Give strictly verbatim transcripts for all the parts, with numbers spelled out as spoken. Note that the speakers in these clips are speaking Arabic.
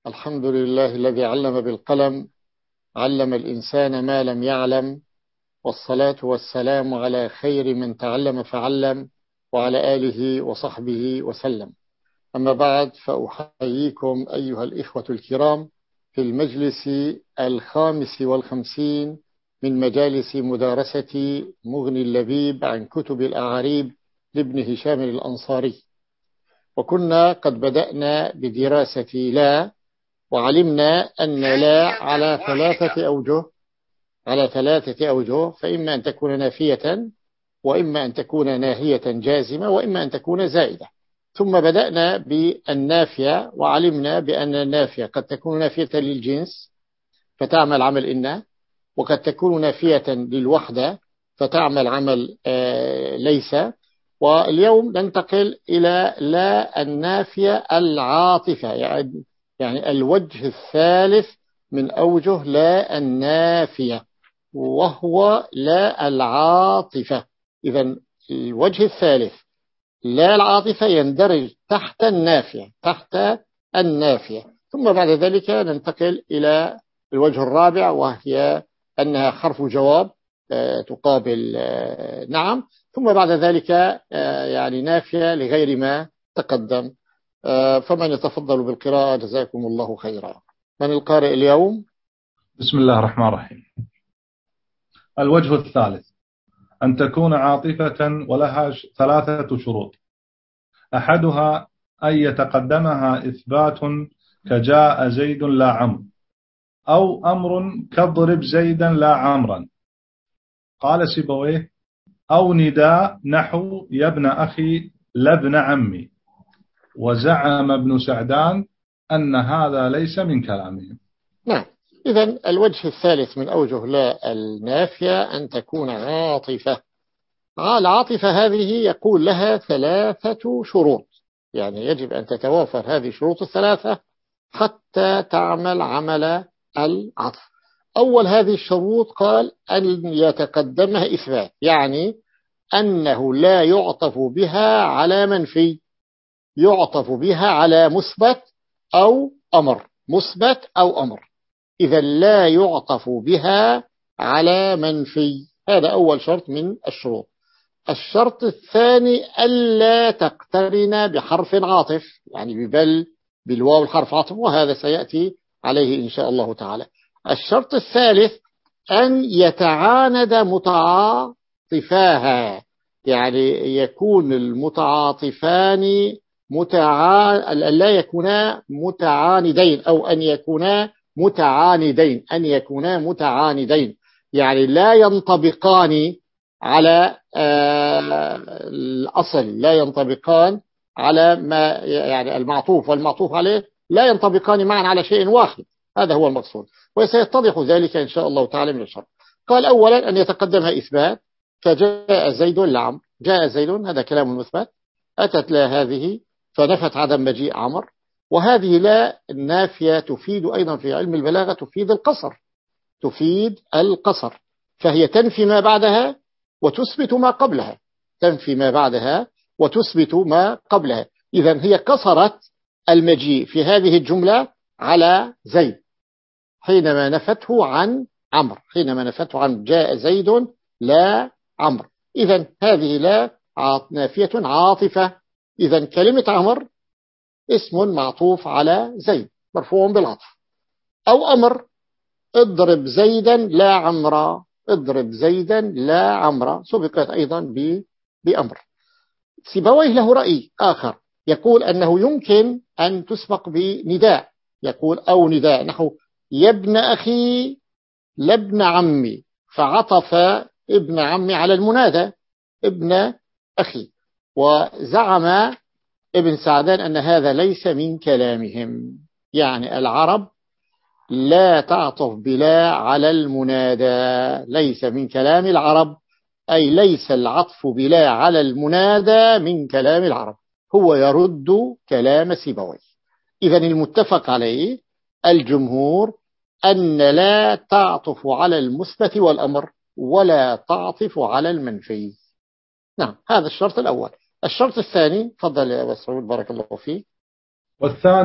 الحمد لله الذي علم بالقلم، علم الإنسان ما لم يعلم، والصلاة والسلام على خير من تعلم فعلم، وعلى آله وصحبه وسلم. أما بعد، فأحييكم أيها الإخوة الكرام في المجلس الخامس والخمسين من مجالس مدارسة مغني اللبيب عن كتب الأعاريب لابن هشام الأنصاري. وكنا قد بدأنا بدراسة لا، وعلمنا أن لا على ثلاثة أوجه على ثلاثة أوجه فإما أن تكون نافية، وإما أن تكون ناهية جازمة، وإما أن تكون زائدة. ثم بدأنا بالنافية، وعلمنا بأن النافية قد تكون نافية للجنس فتعمل عمل إن، وقد تكون نافية للوحدة فتعمل عمل آه ليس. واليوم ننتقل إلى لا النافية العاطفة، يعني يعني الوجه الثالث من أوجه لا النافية، وهو لا العاطفة. إذن الوجه الثالث لا العاطفة يندرج تحت النافية تحت النافية ثم بعد ذلك ننتقل إلى الوجه الرابع، وهي أنها حرف جواب تقابل نعم، ثم بعد ذلك يعني نافية لغير ما تقدم. فمن يتفضل بالقراءة جزاكم الله خيرا. من القارئ اليوم؟ بسم الله الرحمن الرحيم. الوجه الثالث أن تكون عاطفة ولها ثلاثة شروط. أحدها أن يتقدمها إثبات كجاء زيد لا عمرو، أو أمر كاضرب زيدا لا عمرا. قال سيبويه: أو نداء نحو يا ابن أخي لا ابن عمي. وزعم ابن سعدان أن هذا ليس من كلامهم. نعم، إذن الوجه الثالث من أوجه لا النافية أن تكون عاطفة. العاطفة هذه يقول لها ثلاثة شروط، يعني يجب أن تتوافر هذه الشروط الثلاثة حتى تعمل عمل العطف. أول هذه الشروط قال أن يتقدمها إثبات، يعني أنه لا يعطف بها على منفي، يعطف بها على مثبت أو أمر، مثبت أو أمر. إذا لا يعطف بها على منفي، هذا أول شرط من الشروط. الشرط الثاني ألا تقترن بحرف عاطف، يعني ببل بالواو الحرف عاطف، وهذا سيأتي عليه إن شاء الله تعالى. الشرط الثالث أن يتعاند متعاطفاها، يعني يكون المتعاطفان متعا... لا يكونا متعاندين، أو أن يكونا متعاندين أن يكونا متعاندين يعني لا ينطبقان على الأصل، لا ينطبقان على ما يعني المعطوف والمعطوف عليه لا ينطبقان معا على شيء واحد، هذا هو المقصود، وسيتضح ذلك إن شاء الله تعالى من الشرط. قال أولا أن يتقدمها إثبات فجاء زيد لعمر. جاء زيد هذا كلام مثبت، أتت لا هذه فنفت عدم مجيء عمر، وهذه لا النافية تفيد أيضا في علم البلاغة تفيد القصر، تفيد القصر، فهي تنفي ما بعدها وتثبت ما قبلها، تنفي ما بعدها وتثبت ما قبلها. إذن هي قصرت المجيء في هذه الجملة على زيد حينما نفته عن عمرو، حينما نفته عن جاء زيد لا عمرو. إذن هذه لا نافية عاطفة. إذن كلمة عمرو اسم معطوف على زيد مرفوع بالعطف. أو أمر اضرب زيدا لا عمرا، اضرب زيدا لا عمرا سبقت أيضا بأمر. سيبويه له رأي آخر، يقول أنه يمكن أن تسبق بنداء، يقول أو نداء نحو يا ابن أخي لا ابن عمي، فعطف ابن عمي على المنادى ابن أخي. وزعم ابن سعدان أن هذا ليس من كلامهم، يعني العرب لا تعطف بلا على المنادى، ليس من كلام العرب، أي ليس العطف بلا على المنادى من كلام العرب، هو يرد كلام سيبويه. إذن المتفق عليه الجمهور أن لا تعطف على المثبت والأمر ولا تعطف على المنفي. نعم، هذا الشرط الأول. الشرط الثاني، تفضل يا أبا سعود بارك الله فيك. والثاني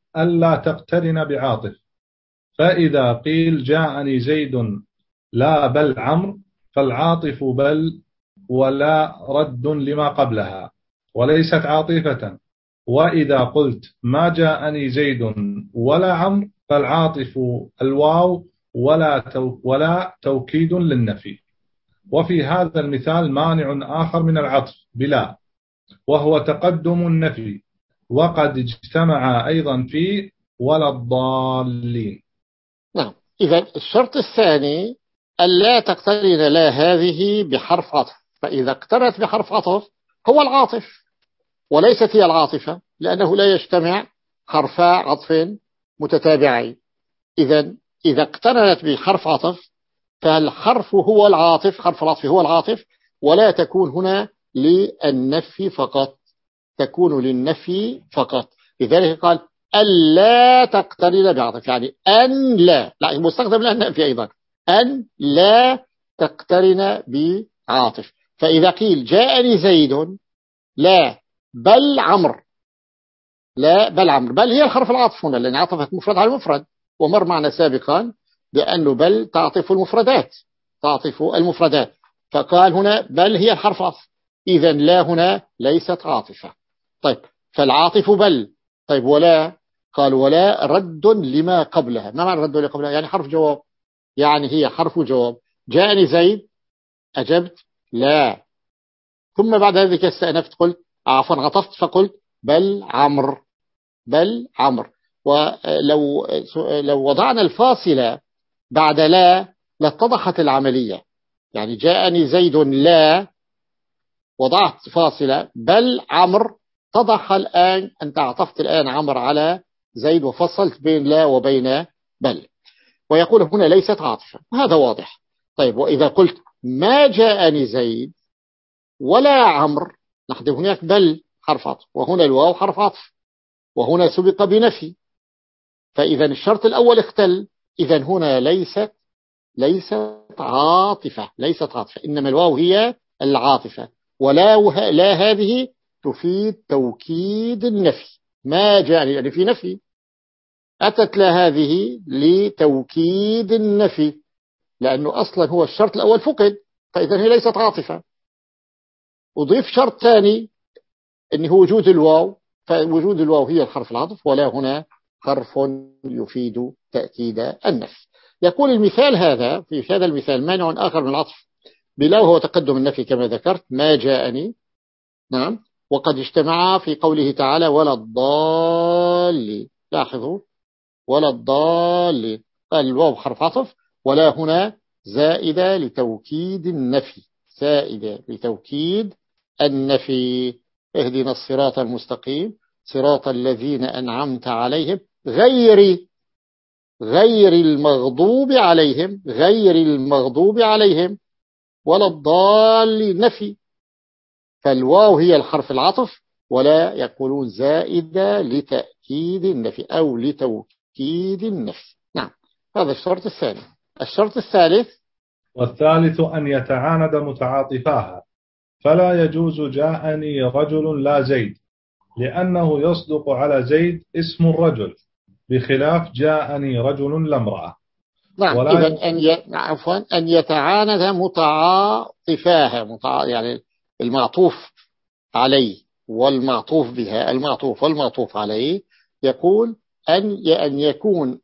ألا تقترن بعاطف. فإذا قيل جاءني زيد لا بل عمرو فالعاطف بل ولا رد لما قبلها وليست عاطفة. وإذا قلت ما جاءني زيد ولا عمرو فالعاطف الواو ولا تو ولا توكيد للنفي. وفي هذا المثال مانع آخر من العطف بلا، وهو تقدم النفي، وقد اجتمع أيضا في ولا الضالين. نعم. إذا الشرط الثاني ألا تقترن لا هذه بحرف عطف، فإذا اقترنت بحرف عطف هو العاطف وليست هي العاطفة، لأنه لا يجتمع حرفا عطف متتابعين. إذا إذا اقترنت بحرف عطف فالحرف هو العاطف، حرف العطف هو العاطف، ولا تكون هنا للنفي فقط، تكون للنفي فقط. لذلك قال ألا تقترن بعطف، يعني أن لا، لا مستخدم لها النفي أيضا، أن لا تقترن بعاطف. فإذا قيل جاءني زيد لا بل عمرو، لا بل عمرو، بل هي الحرف العاطف هنا لأن عطفت مفرد على المفرد، ومر معنا سابقا بأنه بل تعطف المفردات، تعطف المفردات، فقال هنا بل هي الحرف عطف، إذا لا هنا ليست عاطفة. طيب فالعاطف بل. طيب ولا، قال ولا رد لما قبلها. ما معنى رد لما قبلها؟ يعني حرف جواب، يعني هي حرف جواب. جاءني زيد أجبت لا، ثم بعد ذلك استأنفت قلت عفوا عطفت فقلت بل عمرو، بل عمرو. ولو لو وضعنا الفاصلة بعد لا لاتضحت العملية، يعني جاءني زيد لا وضعت فاصلة بل عمرو، اتضح الآن أنت عطفت الآن عمرو على زيد وفصلت بين لا وبين بل، ويقول هنا ليست عاطفة، هذا واضح. طيب وإذا قلت ما جاءني زيد ولا عمرو، نحن هناك بل حرف عطف وهنا الواو حرف عطف وهنا سبق بنفي، فإذا الشرط الأول اختل، إذا هنا ليست ليست عاطفة، ليست عاطفة، إنما الواو هي العاطفة، ولا وه... لا هذه تفيد توكيد النفي. ما جاءني يعني في نفي، أتت لا هذه لتوكيد النفي، لأنه أصلا هو الشرط الأول فقد، فإذا هي ليست عاطفة. أضيف شرط ثاني أنه وجود الواو، فوجود الواو هي الحرف العطف، ولا هنا حرف يفيد تأكيد النفي. يقول المثال هذا، في هذا المثال مانع آخر من العطف بلا وهو تقدم النفي كما ذكرت، ما جاءني. نعم. وقد اجتمع في قوله تعالى ولا الضالين، لاحظوا ولا الضالين، قال الواو حرف عطف ولا هنا زائدة لتوكيد النفي، زائدة لتوكيد النفي. اهدنا الصراط المستقيم صراط الذين أنعمت عليهم غير غير المغضوب عليهم، غير المغضوب عليهم ولا الضالين نفي، فالواو هي الحرف العطف ولا يقولون زائدة لتأكيد النفي أو لتوكيد النفي. نعم، هذا الشرط الثاني. الشرط الثالث، والثالث أن يتعاند متعاطفاها، فلا يجوز جاءني رجل لا زيد، لأنه يصدق على زيد اسم الرجل، بخلاف جاءني رجل لا امرأة. نعم. ولا إذن ي... أن ي... عفوا أن يتعاند متعاطفاها، متع... يعني المعطوف عليه والمعطوف بها، المعطوف والمعطوف عليه، يقول أن أن يكون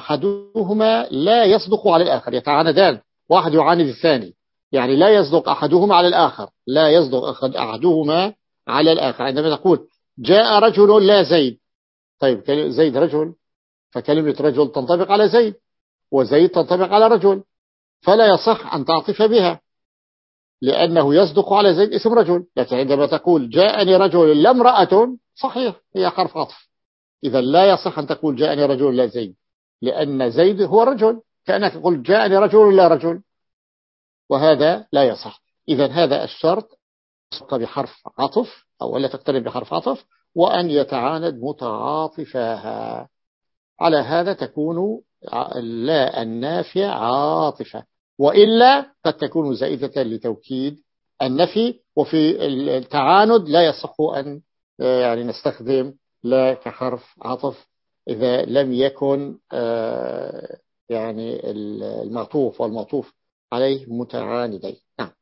أحدهما لا يصدق على الآخر، يتعاندان، واحد يعاند الثاني، يعني لا يصدق أحدهما على الآخر، لا يصدق أحدهما على الآخر. عندما تقول جاء رجل لا زيد، طيب زيد رجل، فكلمة رجل تنطبق على زيد، وزيد تنطبق على رجل، فلا يصح أن تعطف بها لأنه يصدق على زيد اسم رجل. لكن عندما تقول جاءني رجل لا امرأة، صحيح هي حرف عطف، إذا لا يصح أن تقول جاءني رجل لا زيد، لأن زيد هو رجل، كأنك تقول جاءني رجل لا رجل، وهذا لا يصح. إذا هذا الشرط بحرف عطف أو لا تقترن بحرف عطف، وأن يتعاند متعاطفاها، على هذا تكون لا النافية عاطفة، وإلا قد تكون زائدة لتوكيد النفي. وفي التعاند لا يصح أن يعني نستخدم لا كحرف عطف إذا لم يكن يعني المعطوف والمعطوف عليه متعاندين. نعم.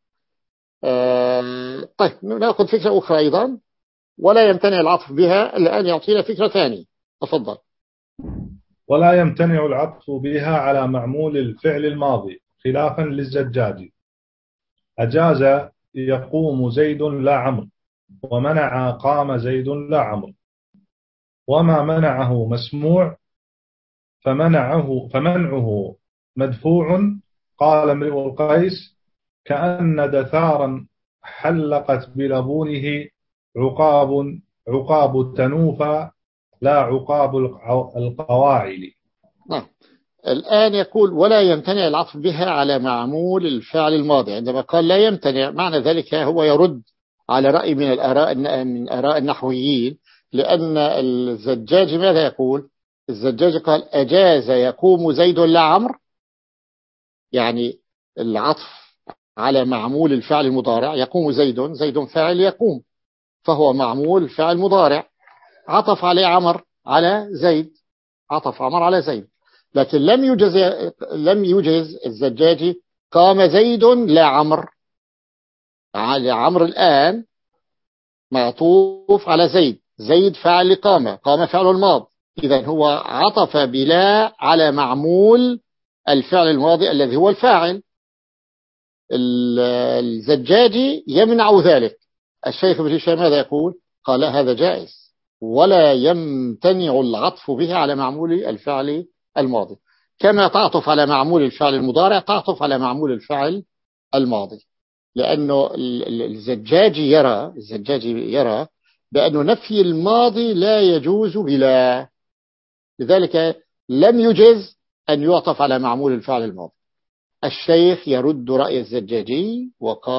طيب نأخذ فكرة أخرى أيضا، ولا يمتنع العطف بها. الآن يعطينا فكرة ثانية، تفضل. ولا يمتنع العطف بها على معمول الفعل الماضي خلافا للزجاجي. أجاز يقوم زيد لا عمرو، ومنع قام زيد لا عمرو. وما منعه مسموع فمنعه فمنعه مدفوع. قال امرؤ القيس: كأن دثارا حلقت بلبونه عقاب عقاب تنوفا لا عقاب القواعد. نعم. الآن يقول ولا يمتنع العطف بها على معمول الفعل الماضي. عندما قال لا يمتنع، معنى ذلك هو يرد على رأي من الآراء من آراء النحويين، لأن الزجاج ماذا يقول؟ الزجاج قال أجاز يقوم زيد لا عمرو، يعني العطف على معمول الفعل المضارع. يقوم زيد، زيد فاعل يقوم، فهو معمول فعل مضارع، عطف عليه عمر على زيد، عطف عمر على زيد. لكن لم يجز لم يجز الزجاجي قام زيد لا عمر. على عمر الآن معطوف على زيد، زيد فعل قام، قام فعل الماضي، إذن هو عطف بلا على معمول الفعل الماضي الذي هو الفاعل. الزجاجي يمنع ذلك. الشيخ ابن هشام ماذا يقول؟ قال هذا جائز، ولا يمتنع العطف به على معمول الفعل الماضي، كما تعطف على معمول الفعل المضارع تعطف على معمول الفعل الماضي. لأنه الزجاجي يرى الزجاجي يرى بأن نفي الماضي لا يجوز بلا، لذلك لم يجز أن يعطف على معمول الفعل الماضي. الشيخ يرد رأي الزجاجي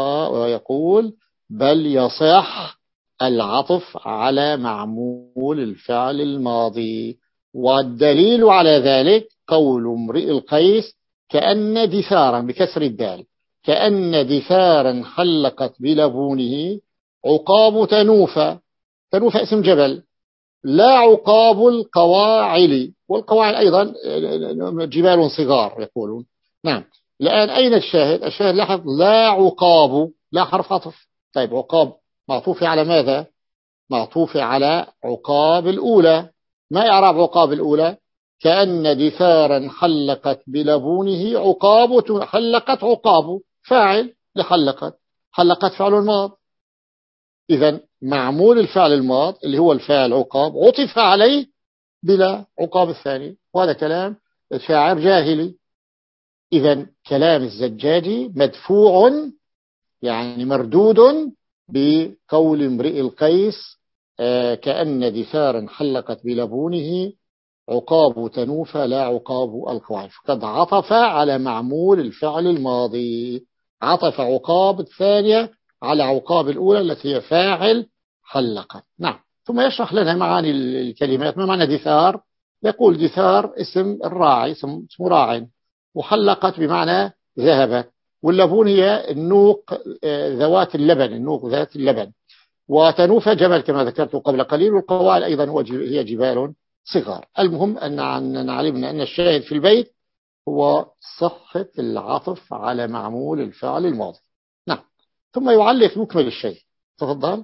ويقول بل يصح العطف على معمول الفعل الماضي. والدليل على ذلك قول امرئ القيس: كأن دثارا بكسر الدال، كأن دثارا حلقت بلبونه عقاب تنوفا. تنوفا اسم جبل، لا عقاب القواعل، والقواعل أيضا جبال صغار يقولون. نعم. الآن أين الشاهد؟ الشاهد لاحظ لا عقاب، لا حرف عطف. طيب عقاب معطوف على ماذا؟ معطوف على عقاب الأولى. ما إعراب عقاب الأولى؟ كأن دثارا حلقت بلبونه عقاب. حلقت عقاب فاعل لحلقت، حلقت فعل الماض. إذن معمول الفعل الماض اللي هو الفاعل عقاب عطف عليه بلا عقاب الثاني، وهذا كلام شاعر جاهلي. إذن كلام الزجاجي مدفوع، يعني مردود بقول امرئ القيس: آه كأن دثارا حلقت بلبونه عقاب تنوفى لا عقاب القواعد. فقد عطف على معمول الفعل الماضي، عطف عقاب الثانية على عقاب الأولى التي هي فاعل حلقت. نعم. ثم يشرح لنا معاني الكلمات. ما معنى دثار؟ يقول دثار اسم الراعي، اسم راع، وحلقت بمعنى ذهبت، واللبون هي النوق ذوات اللبن، النوق ذات اللبن، وتنوف جبل كما ذكرت قبل قليل، والقواعد أيضا هي جبال صغار. المهم أن علمنا أن الشاهد في البيت هو صحة العطف على معمول الفعل الماضي. نعم. ثم يعلق مكمل الشيء. تفضل.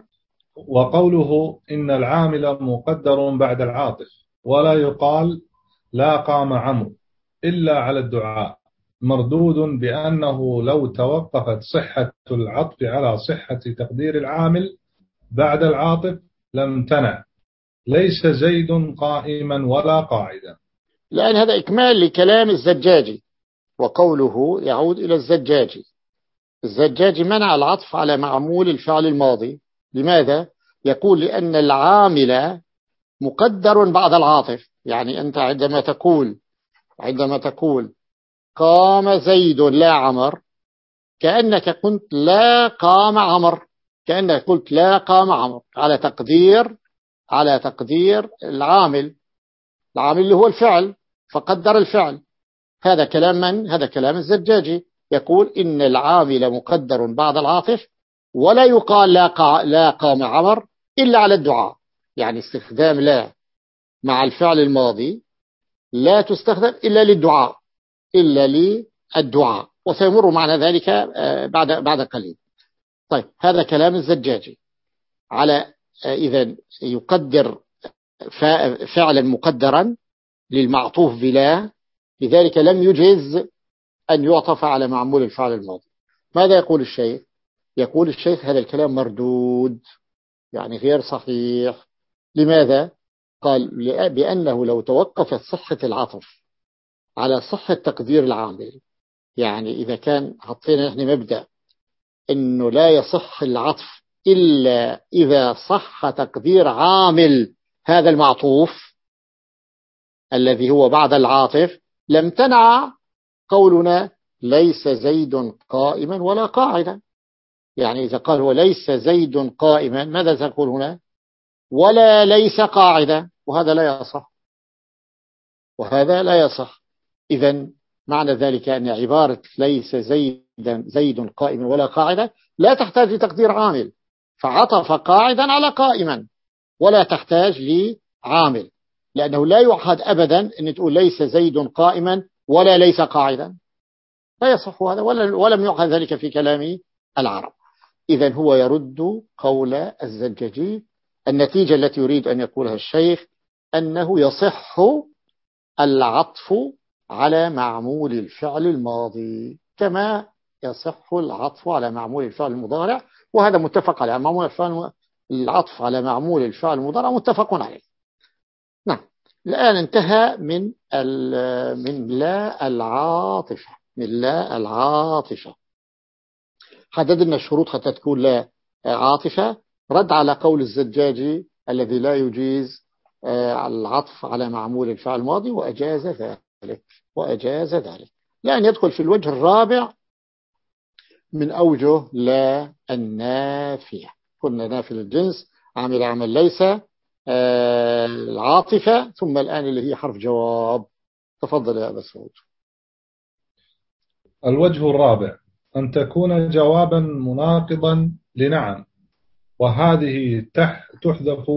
وقوله إن العامل مقدر بعد العاطف، ولا يقال لا قام عمرو إلا على الدعاء، مردود بأنه لو توقفت صحة العطف على صحة تقدير العامل بعد العاطف لم تنع، ليس زيد قائما ولا قاعدا. لأن هذا إكمال لكلام الزجاجي، وقوله يعود إلى الزجاجي. الزجاجي منع العطف على معمول الفعل الماضي. لماذا؟ يقول لأن العامل مقدر بعد العاطف. يعني أنت عندما تقول عندما تقول قام زيد لا عمر، كأنك قلت لا قام عمر، كأنك قلت لا قام عمر على تقدير على تقدير العامل، العامل اللي هو الفعل، فقدر الفعل. هذا كلام من؟ هذا كلام الزجاجي. يقول إن العامل مقدر بعد العاطف، ولا يقال لا, قا لا قام عمر إلا على الدعاء. يعني استخدام لا مع الفعل الماضي لا تستخدم إلا للدعاء إلا للدعاء، وسيمر معنا ذلك بعد بعد قليل. طيب هذا كلام الزجاجي على إذا يقدر فعلا مقدرا للمعطوف بلا، لذلك لم يجز أن يعطف على معمول الفعل الماضي. ماذا يقول الشيخ؟ يقول الشيخ هذا الكلام مردود، يعني غير صحيح. لماذا؟ قال بأنه لو توقفت صحة العطف على صحة تقدير العامل، يعني إذا كان حطينا نحن مبدأ إنه لا يصح العطف إلا إذا صح تقدير عامل هذا المعطوف الذي هو بعد العاطف، لم تنع قولنا ليس زيد قائما ولا قاعدا. يعني إذا قال هو ليس زيد قائما، ماذا سنقول هنا؟ ولا ليس قاعدا، وهذا لا يصح، وهذا لا يصح. إذن معنى ذلك أن عبارة ليس زيد زيد قائما ولا قاعدا لا تحتاج لتقدير عامل، فعطف قاعدا على قائما ولا تحتاج لعامل، لأنه لا يعهد أبدا أن تقول ليس زيد قائما ولا ليس قاعدا، لا يصح هذا، ولم يعهد ذلك في كلام العرب. إذن هو يرد قول الزجاجي. النتيجة التي يريد أن يقولها الشيخ أنه يصح العطف على معمول الفعل الماضي كما يصح العطف على معمول الفعل المضارع، وهذا متفق عليه. معمول الفعل العطف على معمول الفعل المضارع متفق عليه. نعم. الآن انتهى من من لا العاطفة من لا العاطفة حددنا الشروط حتى تكون لا عاطفة. رد على قول الزجاجي الذي لا يجيز العطف على معمول الفعل الماضي، وأجاز ذلك وأجاز ذلك لأن يدخل في الوجه الرابع من أوجه لا النافية. قلنا نافي الجنس، عامل عمل ليس، العاطفة، ثم الآن اللي هي حرف جواب. تفضل يا أبا سعود. الوجه الرابع أن تكون جوابا مناقضا لنعم، وهذه تحذف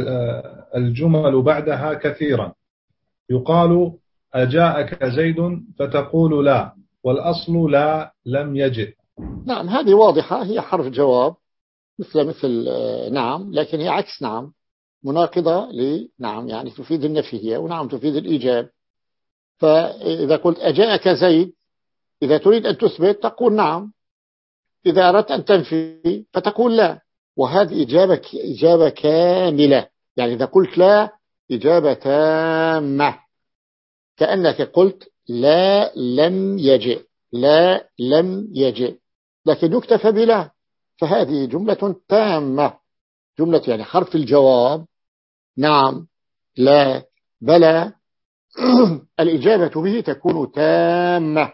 الجمل بعدها كثيرا. يقال أجاءك زيد فتقول لا، والأصل لا لم يجئ. نعم هذه واضحة، هي حرف جواب مثل مثل نعم، لكن هي عكس نعم، مناقضة لنعم، يعني تفيد النفي هي، ونعم تفيد الإيجاب. فإذا قلت أجاءك زيد، إذا تريد أن تثبت تقول نعم، إذا أردت أن تنفي فتقول لا، وهذه إجابة إجابة كاملة. يعني إذا قلت لا إجابة تامة، كأنك قلت لا لم يجئ، لا لم يجئ، لكن يكتفى بلا، فهذه جملة تامة، جملة يعني حرف الجواب نعم لا بلى الإجابة به تكون تامة.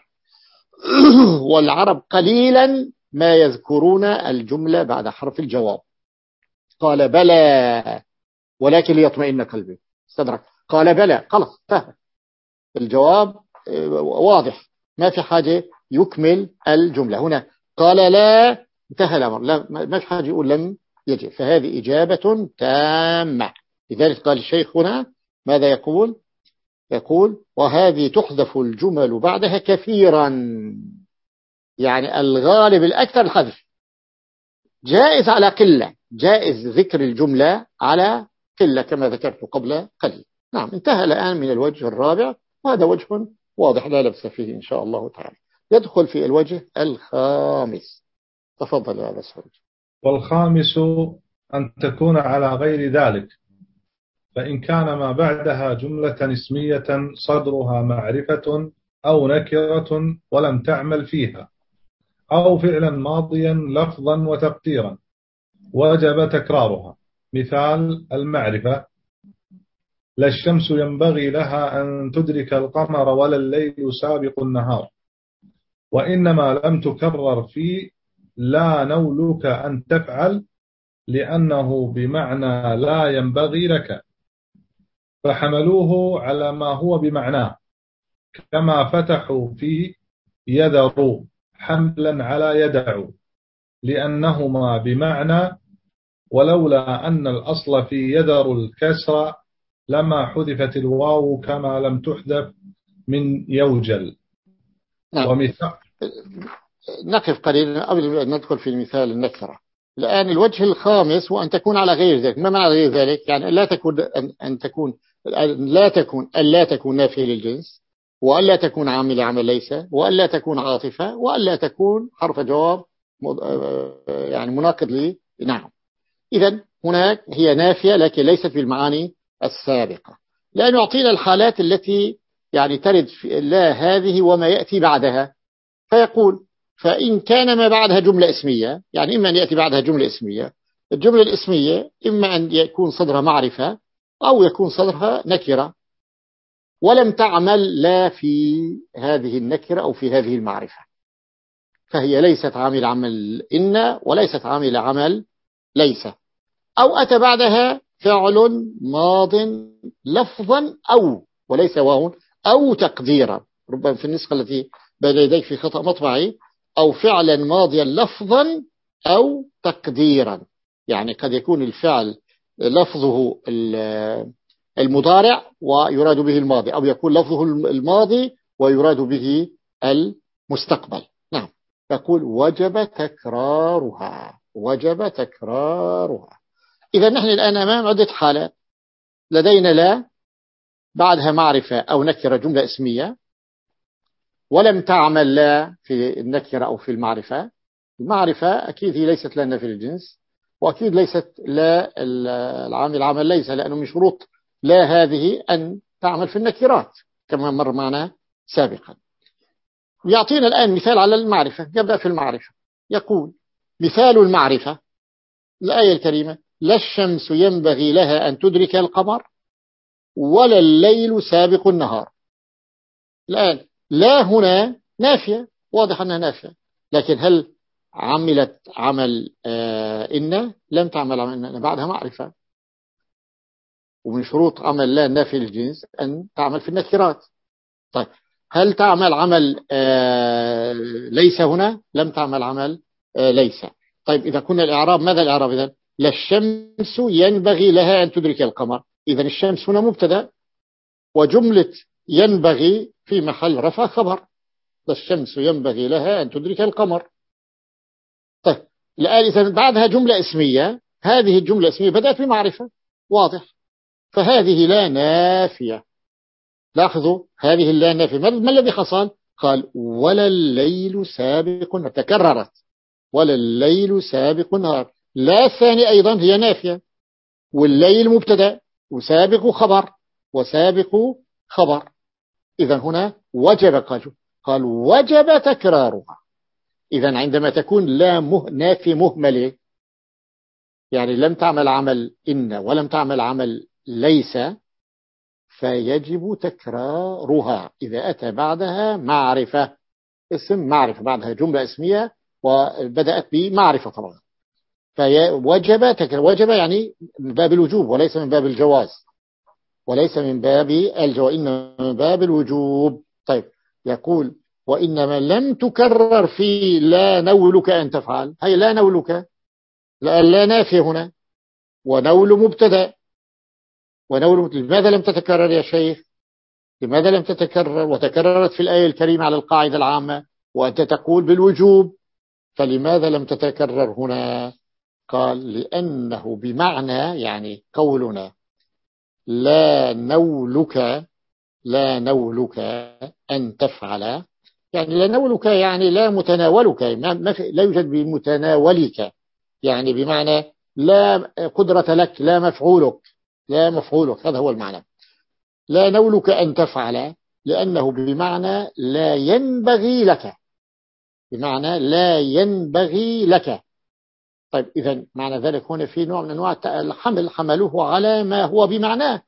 والعرب قليلا ما يذكرون الجملة بعد حرف الجواب. قال بلى ولكن ليطمئن قلبي، استدرك، قال بلى خلاص فهم الجواب واضح، ما في حاجة يكمل الجملة. هنا قال لا انتهى الأمر، لا ما في حاجة يقول لم يجي، فهذه إجابة تامة. لذلك قال الشيخ هنا ماذا يقول؟ يقول وهذه تحذف الجمل بعدها كثيرا، يعني الغالب الأكثر الحذف، جائز على قلة، جائز ذكر الجملة على قلة كما ذكرت قبل قليل. نعم انتهى الآن من الوجه الرابع، وهذا وجه واضح لا لبس فيه إن شاء الله تعالى. يدخل في الوجه الخامس. تفضل يا مسعود. والخامس أن تكون على غير ذلك، فإن كان ما بعدها جملة اسمية صدرها معرفة أو نكرة ولم تعمل فيها، أو فعلا ماضيا لفظا وتقديرا، وجب تكرارها. مثال المعرفة: لا الشمس ينبغي لها أن تدرك القمر ولا الليل سابق النهار، وإنما لم تكرر في لا نولك أن تفعل لأنه بمعنى لا ينبغي لك، فحملوه على ما هو بمعناه، كما فتحوا في يذروا حملا على يدعوا، لأنهما بمعنى، ولولا أن الأصل في يذر الكسر لما حذفت الواو كما لم تحذف من يوجل. نعم. ومثال نقف قليلا قبل أن ندخل في المثال النكرة. الآن الوجه الخامس وأن تكون على غير ذلك. ما معنى غير ذلك؟ يعني لا تكون أن, أن تكون لا تكون أن لا تكون نافية للجنس، وأن لا تكون عامل عمل ليس، وأن لا تكون عاطفة، وأن لا تكون حرف جواب يعني مناقض لي. نعم. إذن هناك هي نافية لكن ليست بالمعاني السابقة، لأن يعطينا الحالات التي يعني ترد في لا هذه وما يأتي بعدها. فيقول فإن كان ما بعدها جملة اسمية، يعني إما أن يأتي بعدها جملة اسمية، الجملة الاسمية إما أن يكون صدرها معرفة أو يكون صدرها نكرة، ولم تعمل لا في هذه النكرة أو في هذه المعرفة، فهي ليست عامل عمل إن وليست عامل عمل ليس. أو أتى بعدها فعل ماض لفظا أو وليس واو أو تقديرا، ربما في النسخة التي بين يديك في خطأ مطبعي، أو فعلا ماضيا لفظا أو تقديرا. يعني قد يكون الفعل لفظه المضارع ويراد به الماضي، أو يكون لفظه الماضي ويراد به المستقبل. نعم. يقول وجب تكرارها، وجب تكرارها. إذا نحن الآن أمام عدة حالات. لدينا لا بعدها معرفة أو نكرة جملة اسمية، ولم تعمل لا في النكرة أو في المعرفة. المعرفة أكيد هي ليست لنا في الجنس، وأكيد ليست لا العامل العمل ليس، لأنه من شروط لا هذه أن تعمل في النكرات كما مر معنا سابقا. يعطينا الآن مثال على المعرفة. يبدأ في المعرفة. يقول مثال المعرفة الآية الكريمة لا الشمس ينبغي لها أن تدرك القمر ولا الليل سابق النهار. الآن لا هنا نافية، واضح أنها نافية، لكن هل عملت عمل آه إن؟ لم تعمل عمل إن، بعدها معرفة. ومن شروط عمل لا نافي للجنس أن تعمل في النكرات. طيب هل تعمل عمل آه ليس هنا؟ لم تعمل عمل آه ليس. طيب إذا كنا الإعراب، ماذا الإعراب إذن؟ لا الشمس ينبغي لها أن تدرك القمر. إذن الشمس هنا مبتدأ، وجملة ينبغي في محل رفع خبر. لا الشمس ينبغي لها أن تدرك القمر. طيب الآن إذن بعدها جملة اسمية، هذه الجملة الاسمية بدأت بمعرفة، واضح، فهذه لا نافية. لاحظوا هذه اللا نافية. ما الذي حصل؟ قال ولا الليل سابق، تكررت ولا الليل سابق النهار. لا الثاني أيضا هي نافية، والليل مبتدا وسابق خبر وسابق خبر. إذا هنا وجب، قال قال وجب تكرارها. إذا عندما تكون لا مه نافي مهملة، يعني لم تعمل عمل إن ولم تعمل عمل ليس، فيجب تكرارها إذا أتى بعدها معرفة، اسم معرفة، بعدها جملة اسمية وبدأت بمعرفة طبعا. فوجب تكرار، وجب يعني من باب الوجوب وليس من باب الجواز، وليس من باب الجواز، إنما من باب الوجوب. طيب يقول وإنما لم تكرر في لا نولك أن تفعل. هي لا نولك لا, لا نافية هنا، ونول مبتدأ، ونول لماذا لم تتكرر يا شيخ؟ لماذا لم تتكرر وتكررت في الآية الكريمة على القاعدة العامة وأنت تقول بالوجوب، فلماذا لم تتكرر هنا؟ قال لأنه بمعنى، يعني قولنا لا نولك لا نولك أن تفعل، يعني لا نولك يعني لا متناولك، ما لا يوجد بمتناولك، يعني بمعنى لا قدرة لك، لا مفعولك لا مفعولك هذا هو المعنى. لا نولك أن تفعل لأنه بمعنى لا ينبغي لك، بمعنى لا ينبغي لك. طيب إذا معنى ذلك هنا في نوع من أنواع الحمل، حملوه على ما هو بمعناه،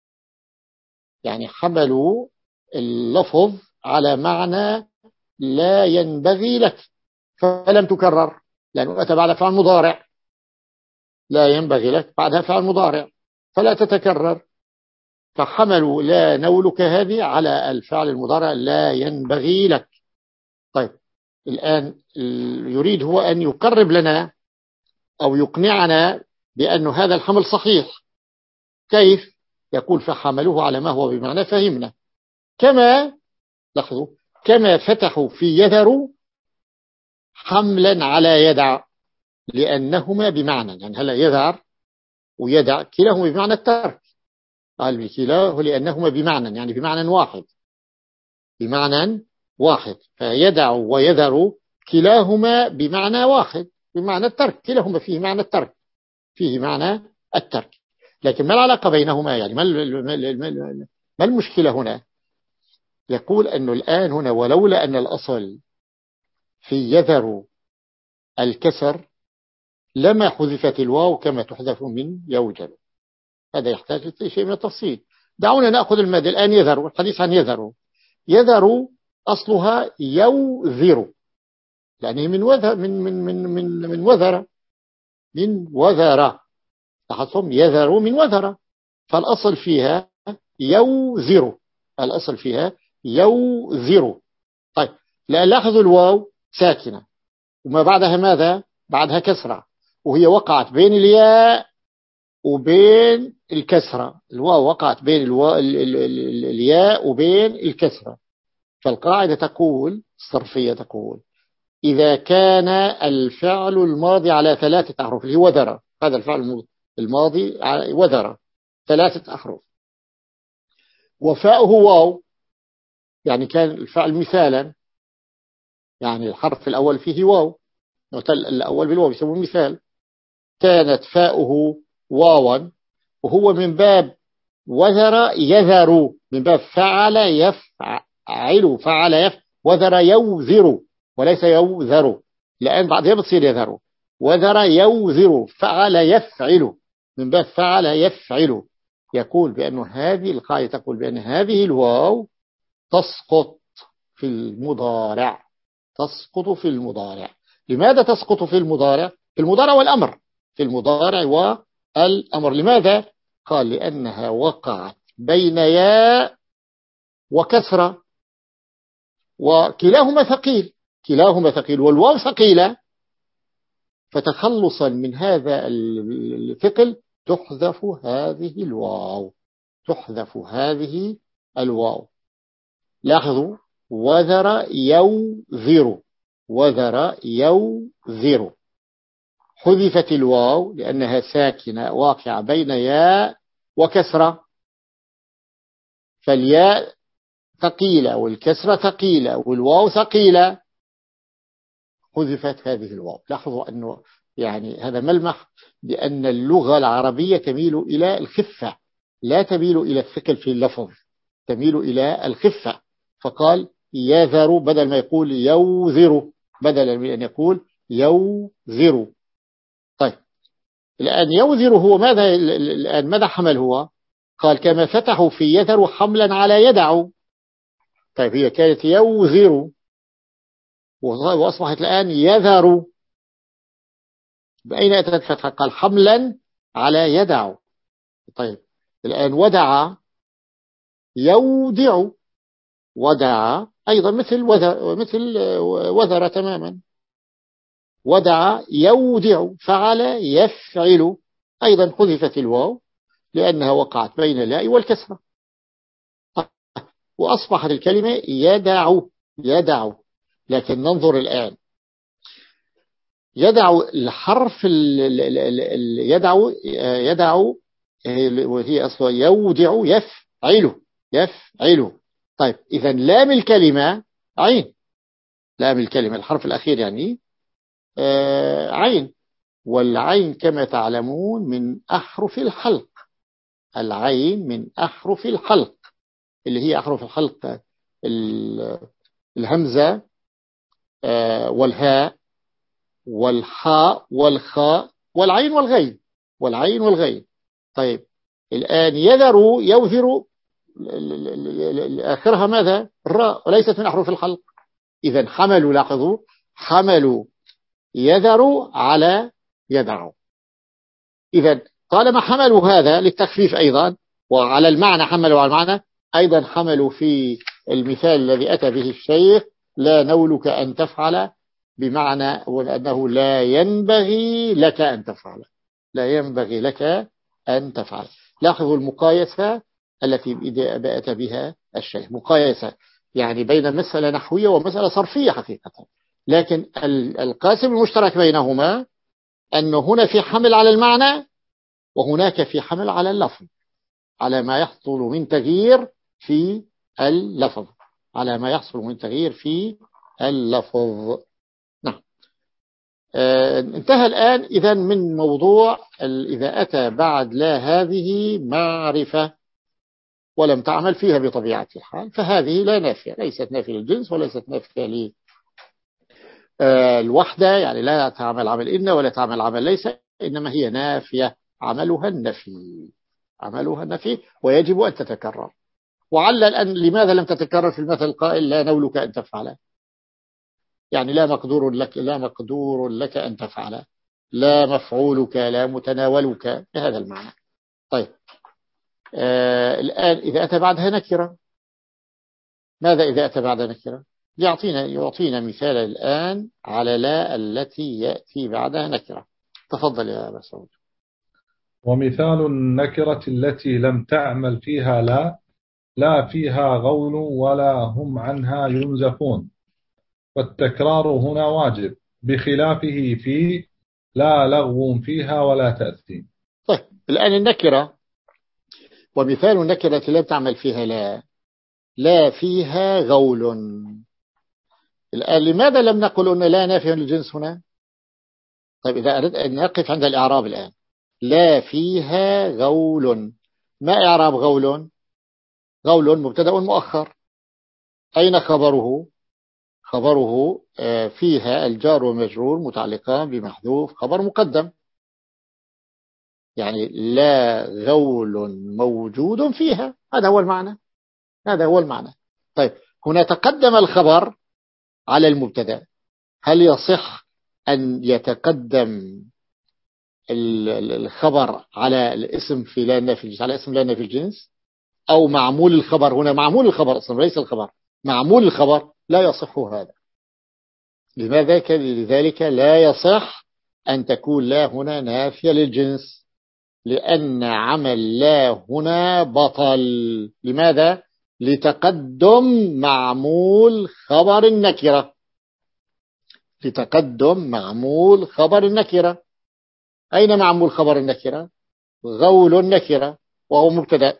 يعني حملوا اللفظ على معنى لا ينبغي لك، فلم تكرر لأنه أتى بعد فعل مضارع، لا ينبغي لك بعدها فعل مضارع فلا تتكرر، فحملوا لا نولك هذه على الفعل المضارع لا ينبغي لك. طيب الآن يريد هو أن يقرب لنا أو يقنعنا بأن هذا الحمل صحيح. كيف؟ يقول فحملوه على ما هو بمعنى فهمنا. كما لاحظوا كما فتحوا في يذروا حملا على يدع، لأنهما بمعنى، يعني هلا يذر ويدع كلاهما بمعنى الترك، قال بكلاه لأنهما بمعنى، يعني بمعنى واحد، بمعنى واحد. فيدع ويذر كلاهما بمعنى واحد، بمعنى الترك، كلاهما فيه معنى الترك، فيه معنى الترك. لكن ما العلاقة بينهما؟ يعني ما ما المشكلة هنا؟ يقول أنه الآن هنا ولولا أن الأصل في يذر الكسر لما حذفت الواو كما تحذف من يوجل. هذا يحتاج شيء من التفصيل. دعونا نأخذ المادة الآن يذر، الحديث عن يذر. يذر أصلها يوذر، يعني من وذر من من من من من وذر من وذر لاحظتم يذر من وذر، فالأصل فيها يوذر، الأصل فيها يوذر. طيب لا لاحظوا الواو ساكنة وما بعدها ماذا؟ بعدها كسرة، وهي وقعت بين الياء وبين الكسرة. الواو وقعت بين الوا... ال... ال... ال... الياء وبين الكسرة. فالقاعدة تقول الصرفية تقول إذا كان الفعل الماضي على ثلاثة أحرف اللي هو وذر، هذا الفعل الماضي وذر ثلاثة أحرف وفاؤه واو، يعني كان الفعل مثالا، يعني الحرف الأول فيه واو، الأول بالواو يسمى مثال، كانت فاؤه واوا وهو من باب وذر يذر، من باب فعل يفعل، فعل يف وذر يوذر وليس يوذر، لأن بعدها بتصير يذر. وذر يوذر فعل يفعل، من باب فعل يفعل. يقول بأن هذه القاعدة تقول بأن هذه الواو تسقط في المضارع، تسقط في المضارع. لماذا تسقط في المضارع؟ في المضارع والأمر، في المضارع والأمر. لماذا؟ قال لأنها وقعت بين ياء وكسرة، وكلاهما ثقيل، كلاهما ثقيل والواو ثقيلة، فتخلصا من هذا الثقل تحذف هذه الواو، تحذف هذه الواو. لاحظوا وذر يوذر، وذر يوذر حذفت الواو لأنها ساكنة واقعة بين ياء وكسرة، فالياء ثقيلة والكسرة ثقيلة والواو ثقيلة، حذفت هذه الواو. لاحظوا أنه يعني هذا ملمح بأن اللغة العربية تميل إلى الخفة، لا تميل إلى الثقل في اللفظ، تميل إلى الخفة. فقال يذر بدل ما يقول يوذر، بدل من أن يقول يوذر. طيب الآن يوذر هو ماذا؟ الآن ماذا حمل هو؟ قال كما فتحوا في يذر حملا على يدع. طيب هي كانت يوذر وأصبحت الآن يذر، بأين أتت فتحة؟ قال حملا على يدع. طيب الآن ودع يودع، ودع أيضا مثل وذر، مثل وذر تماما. ودع يودع فعل يفعل، أيضا حذفت الواو لأنها وقعت بين الياء والكسرة، وأصبحت الكلمة يدع، يدع. لكن ننظر الآن يدع الحرف يدع، يدع وهي أصلا يودع يفعل، يفعل. طيب إذا لام الكلمة عين، لام الكلمة الحرف الأخير يعني آه عين، والعين كما تعلمون من أحرف الحلق، العين من أحرف الحلق اللي هي أحرف الحلق الهمزة آه والهاء والحاء والخاء والعين والغين، والعين والغين. طيب الآن يذر يوذر آخرها ماذا؟ الراء، وليست من أحرف الحلق. إذا حملوا، لاحظوا حملوا يذر على يدع. إذا طالما حملوا هذا للتخفيف أيضا، وعلى المعنى حملوا على المعنى أيضا، حملوا في المثال الذي أتى به الشيخ لا نولك أن تفعل، بمعنى أنه لا ينبغي لك أن تفعل، لا ينبغي لك أن تفعل. لاحظوا المقايسة التي بأت بها الشيخ، مقايسة يعني بين مسألة نحوية ومسألة صرفية حقيقة، لكن القاسم المشترك بينهما أنه هنا في حمل على المعنى وهناك في حمل على اللفظ، على ما يحصل من تغيير في اللفظ، على ما يحصل من تغيير في اللفظ. نعم. آه انتهى الآن إذن من موضوع إذا أتى بعد لا هذه معرفة ولم تعمل فيها بطبيعة الحال، فهذه لا نافية، ليست نافية للجنس وليست نافية للوحدة، يعني لا تعمل عمل إن ولا تعمل عمل ليس، إنما هي نافية، عملها النفي، عملها النفي ويجب أن تتكرر. وعلل أن لماذا لم تتكرر في المثل القائل لا نولك أن تفعل، يعني لا مقدور لك، لا مقدور لك أن تفعل، لا مفعولك، لا متناولك، بهذا المعنى. طيب آه الآن إذا أتى بعدها نكرة، ماذا إذا أتى بعد نكرة؟ يعطينا يعطينا مثال الآن على لا التي يأتي بعدها نكرة. تفضل يا أبا سعود. ومثال النكرة التي لم تعمل فيها لا، لا فيها غول ولا هم عنها ينزفون، والتكرار هنا واجب، بخلافه في لا لغو فيها ولا تأثيم. طيب الآن النكرة، ومثال النكرة التي لم تعمل فيها لا، لا فيها غول. الآن لماذا لم نقل أن لا نافية للجنس هنا؟ طيب إذا أردت أن نقف عند الإعراب الآن، لا فيها غول، ما إعراب غول؟ غول مبتدأ مؤخر، أين خبره؟ خبره فيها الجار والمجرور متعلقان بمحذوف خبر مقدم، يعني لا غول موجود فيها، هذا هو المعنى، هذا هو المعنى. طيب هنا تقدم الخبر على المبتدأ، هل يصح أن يتقدم الخبر على الاسم في لا نافي الجنس، على اسم لا نافي الجنس، أو معمول الخبر؟ هنا معمول الخبر أصلا ليس الخبر، معمول الخبر، لا يصح هذا. لماذا؟ لذلك لا يصح أن تكون لا هنا نافية للجنس، لأن عمل لا هنا بطل. لماذا؟ لتقدم معمول خبر النكرة، لتقدم معمول خبر النكرة. أين معمول خبر النكرة؟ غول النكرة، وهو مبتدأ،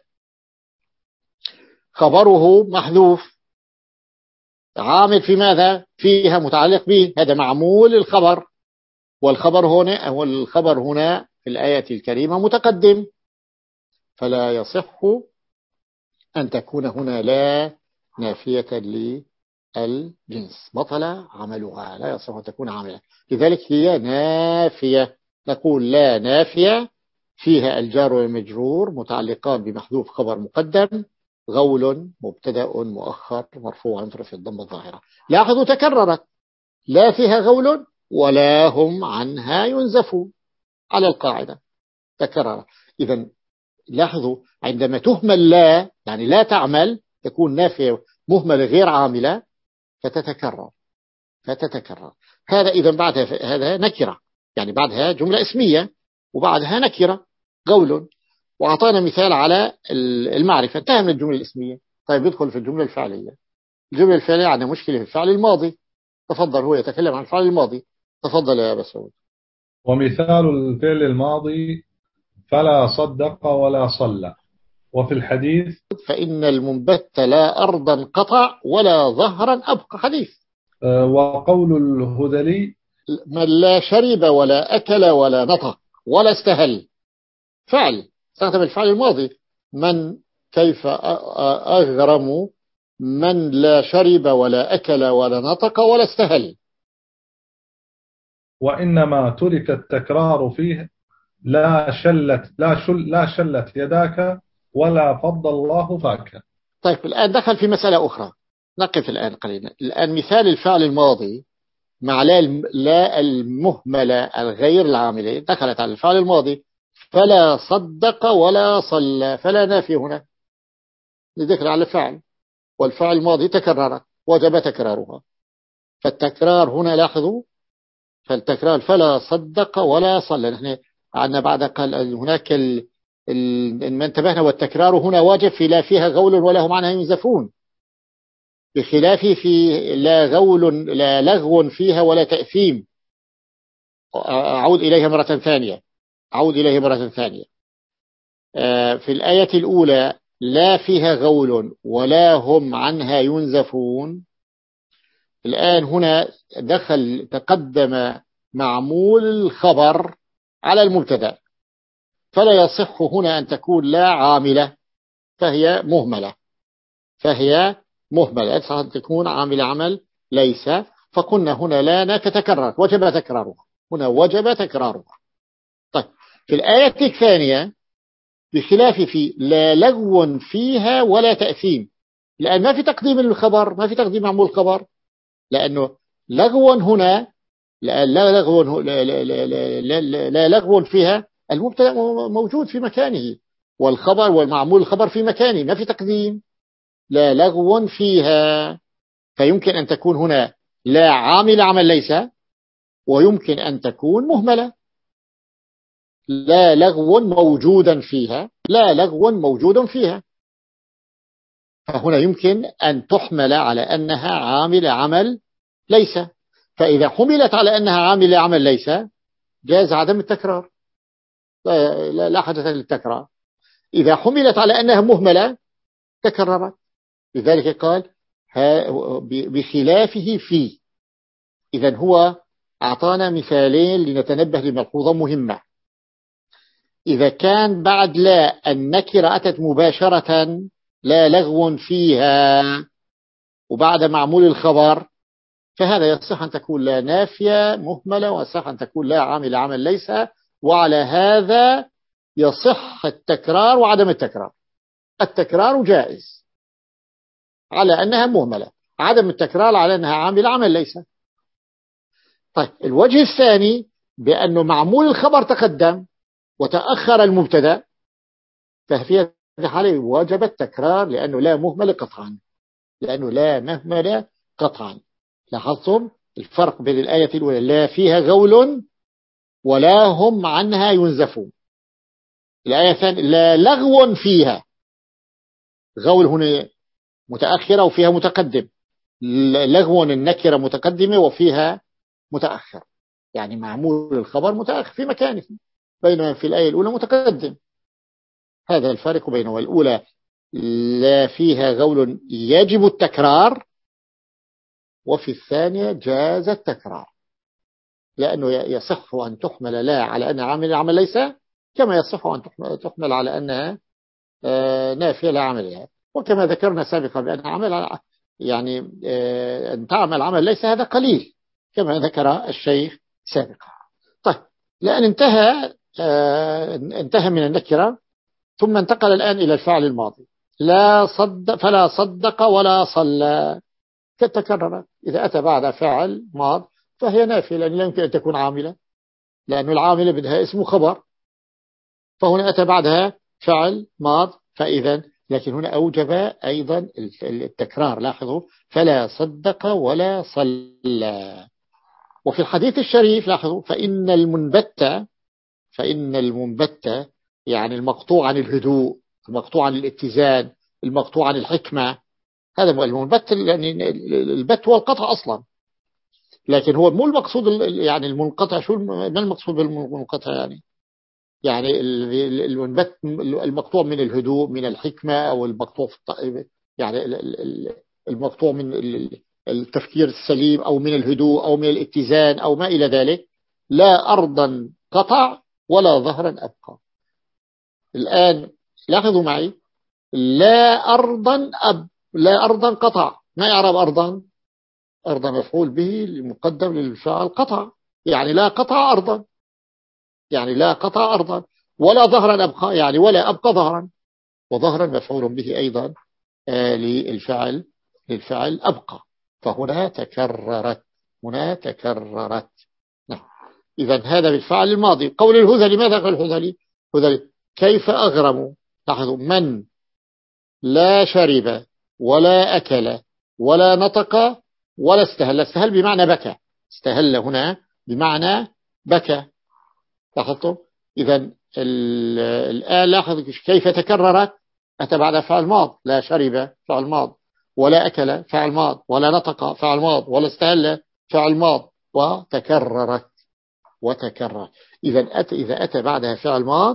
خبره محذوف، عامل في ماذا؟ فيها متعلق به، هذا معمول الخبر، والخبر هنا هو الخبر هنا في الآية الكريمة متقدم، فلا يصح أن تكون هنا لا نافية للجنس، بطل عملها، لا يصح أن تكون عاملة، لذلك هي نافية. نقول لا نافية فيها الجار والمجرور متعلقان بمحذوف خبر مقدم، غول مبتدأ مؤخر مرفوع عن رفع الضمة الظاهرة. لاحظوا تكررت، لا فيها غول ولا هم عنها ينزفون، على القاعدة تكرر. إذن لاحظوا عندما تهمل لا، يعني لا تعمل، تكون نافية مهملة غير عاملة، فتتكرر فتتكرر هذا. إذن بعدها هذا نكرة، يعني بعدها جملة اسمية وبعدها نكرة غول. وأعطانا مثال على المعرفة، انتهى من الجملة الاسمية. طيب يدخل في الجملة الفعلية. الجملة الفعلية عندنا مشكلة في الفعل الماضي. تفضل، هو يتكلم عن الفعل الماضي. تفضل يا أبا سعود. ومثال الفعل الماضي فلا صدق ولا صلى، وفي الحديث فإن المنبت لا أرضا قطع ولا ظهرا أبقى، حديث. وقول الهذلي من لا شرب ولا أكل ولا نطق ولا استهل، فعل استخدم الفعل الماضي. من كيف أغرم من لا شرب ولا أكل ولا نطق ولا استهل. وإنما ترك التكرار فيه لا شلت لا شل لا شلت يداك ولا فض الله فاك. طيب الآن دخل في مسألة أخرى، نقف الآن قليلا. الآن مثال الفعل الماضي مع لا المهملة الغير العاملة دخلت على الفعل الماضي، فلا صدق ولا صلى، فلا نافي هنا لذكر على الفعل، والفعل الماضي تكررت وجب تكرارها، فالتكرار هنا لاحظوا، فالتكرار فلا صدق ولا صلى. نحن عندنا بعد قال هناك إن انتبهنا والتكرار هنا واجب في لا فيها غول ولا هم عنها ينزفون، بخلاف في لا غول لا لغو فيها ولا تأثيم. أعود إليها مرة ثانية أعود إليها مرة ثانية في الآية الأولى لا فيها غول ولا هم عنها ينزفون. الآن هنا دخل تقدم معمول الخبر على المبتدا، فلا يصح هنا أن تكون لا عاملة فهي مهملة فهي مهملة يصح أن تكون عامل عمل ليس. فقلنا هنا لا تتكرر وجب تكرارها، هنا وجب تكرارها. طيب في الآية الثانية بخلاف في لا لغو فيها ولا تأثيم، لأن ما في تقديم الخبر، ما في تقديم معمول الخبر، لأنه لغو هنا لا لغو لا, لا, لا, لا, لا, لا لغو فيها، المبتدا موجود في مكانه والخبر والمعمول الخبر في مكانه، ما في تقديم. لا لغو فيها، فيمكن أن تكون هنا لا عامل عمل ليس، ويمكن أن تكون مهملة. لا لغو موجودا فيها لا لغو موجود فيها، فهنا يمكن أن تحمل على أنها عامل عمل ليس. فإذا حملت على أنها عامل عمل ليس جاز عدم التكرار، لا, لا, لا حدث للتكرار. إذا حملت على أنها مهملة تكررت. لذلك قال بخلافه فيه. إذن هو أعطانا مثالين لنتنبه لملحوظة مهمة. إذا كان بعد لا النكرة أتت مباشرة لا لغو فيها وبعد معمول الخبر، فهذا يصح أن تكون لا نافية مهملة، ويصح أن تكون لا عامل عمل ليس. وعلى هذا يصح التكرار وعدم التكرار. التكرار جائز على أنها مهملة، عدم التكرار على أنها عامل عمل ليس. طيب الوجه الثاني بأنه معمول الخبر تقدم وتأخر المبتدا، ففي هذه الحالة وجب التكرار لأنه لا مهمل قطعا لأنه لا مهمل قطعا. لاحظتم الفرق بين الآية الأولى لا فيها غول ولا هم عنها ينزفون، الآية الثانية لا لغو فيها، غول هنا متأخرة وفيها متقدم، لغو النكرة متقدمة وفيها متأخر، يعني معمول الخبر متأخر في مكانه، بينما في الآية الأولى متقدم. هذا الفارق بينه والأولى لا فيها غول يجب التكرار، وفي الثانية جاز التكرار، لأنه يصح أن تحمل لا على أنها عامل عمل ليس، كما يصح أن تحمل على أنها نافية لا عمل لها. وكما ذكرنا سابقا بأن عمل يعني أن تعمل عمل ليس هذا قليل كما ذكر الشيخ سابقا. طيب لأن انتهى انتهى من النكرة، ثم انتقل الآن إلى الفعل الماضي. لا صدق فلا صدق ولا صلى تتكرر، إذا أتى بعد فعل ماض فهي نافية، لأن لا يمكن أن تكون عاملة، لأن العاملة بدها اسم خبر، فهنا أتى بعدها فعل ماض، فإذا لكن هنا أوجب أيضا التكرار. لاحظوا فلا صدق ولا صلى. وفي الحديث الشريف لاحظوا فإن المنبت فإن المنبت يعني المقطوع عن الهدوء، المقطوع عن الاتزان، المقطوع عن الحكمة، هذا المنبت، يعني البت هو القطع أصلا، لكن هو مو المقصود يعني المنقطع. شو ما المقصود بالمنقطع؟ يعني يعني المنبت المقطوع من الهدوء من الحكمة، أو المقطوع يعني المقطوع من التفكير السليم، أو من الهدوء، أو من الاتزان، أو ما إلى ذلك. لا أرضا قطع ولا ظهرا أبقى. الآن لاحظوا معي لا أرضا أب لا أرضا قطع، ما يعرب أرضا؟ أرضا مفعول به المقدم للفعل قطع، يعني لا قطع أرضا، يعني لا قطع أرضا. ولا ظهرا أبقى، يعني ولا أبقى ظهرا، وظهرا مفعول به أيضا آه للفعل للفعل أبقى، فهنا تكررت هنا تكررت نعم. إذن هذا بالفعل الماضي. قول الهذلي، ماذا قال الهذلي؟ هذلي كيف أغرموا؟ لاحظوا من لا شرب ولا أكل ولا نطق ولا استهل. استهل بمعنى بكى، استهل هنا بمعنى بكى. لاحظتم؟ إذن الآن لاحظ كيف تكررت. أتى بعد فعل ماض، لا شرب فعل ماض، ولا أكل فعل ماض، ولا نطق فعل ماض، ولا استهل فعل ماض، وتكررت وتكرر. إذا أتى إذا أتى بعدها فعل ماض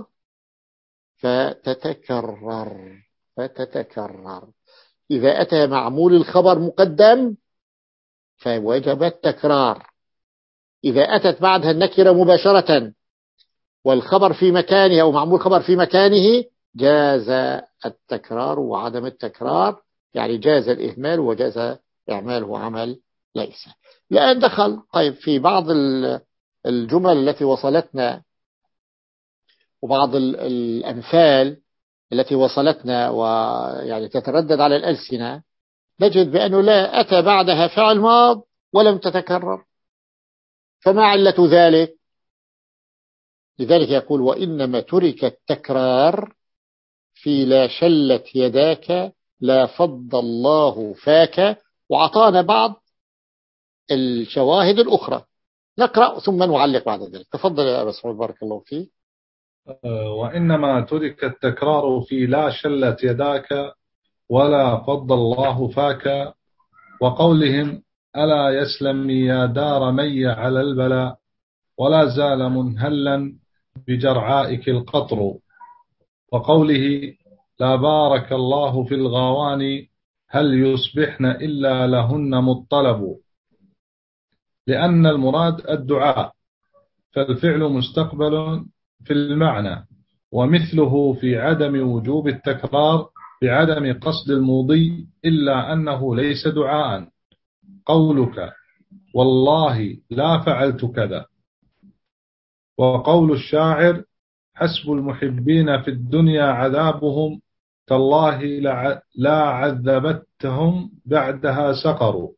فتتكرر فتتكرر. إذا أتى معمول الخبر مقدم فوجب التكرار. إذا أتت بعدها النكرة مباشرة والخبر في مكانه أو معمول خبر في مكانه جاز التكرار وعدم التكرار، يعني جاز الإهمال وجاز إعماله عمل ليس. لأن دخل طيب في بعض الجمل التي وصلتنا وبعض الأمثال التي وصلتنا ويعني تتردد على الألسنة، نجد بأنه لا أتى بعدها فعل ماض ولم تتكرر، فما علة ذلك؟ لذلك يقول وإنما ترك التكرار في لا شلت يداك لا فض الله فاك، وعطانا بعض الشواهد الأخرى. نقرأ ثم نعلق بعد ذلك. تفضل يا أبا سعود بارك الله فيك. وإنما ترك التكرار في لا شلت يداك ولا فض الله فاك، وقولهم ألا يسلم يا دار مي على البلاء ولا زال منهلا بجرعائك القطر، وقوله لا بارك الله في الغوان هل يصبحن إلا لهن مطلب، لأن المراد الدعاء فالفعل مستقبل في المعنى، ومثله في عدم وجوب التكرار بعدم قصد المضي إلا أنه ليس دعاء، قولك والله لا فعلت كذا. وقول الشاعر حسب المحبين في الدنيا عذابهم تالله لا عذبتهم بعدها سقروا،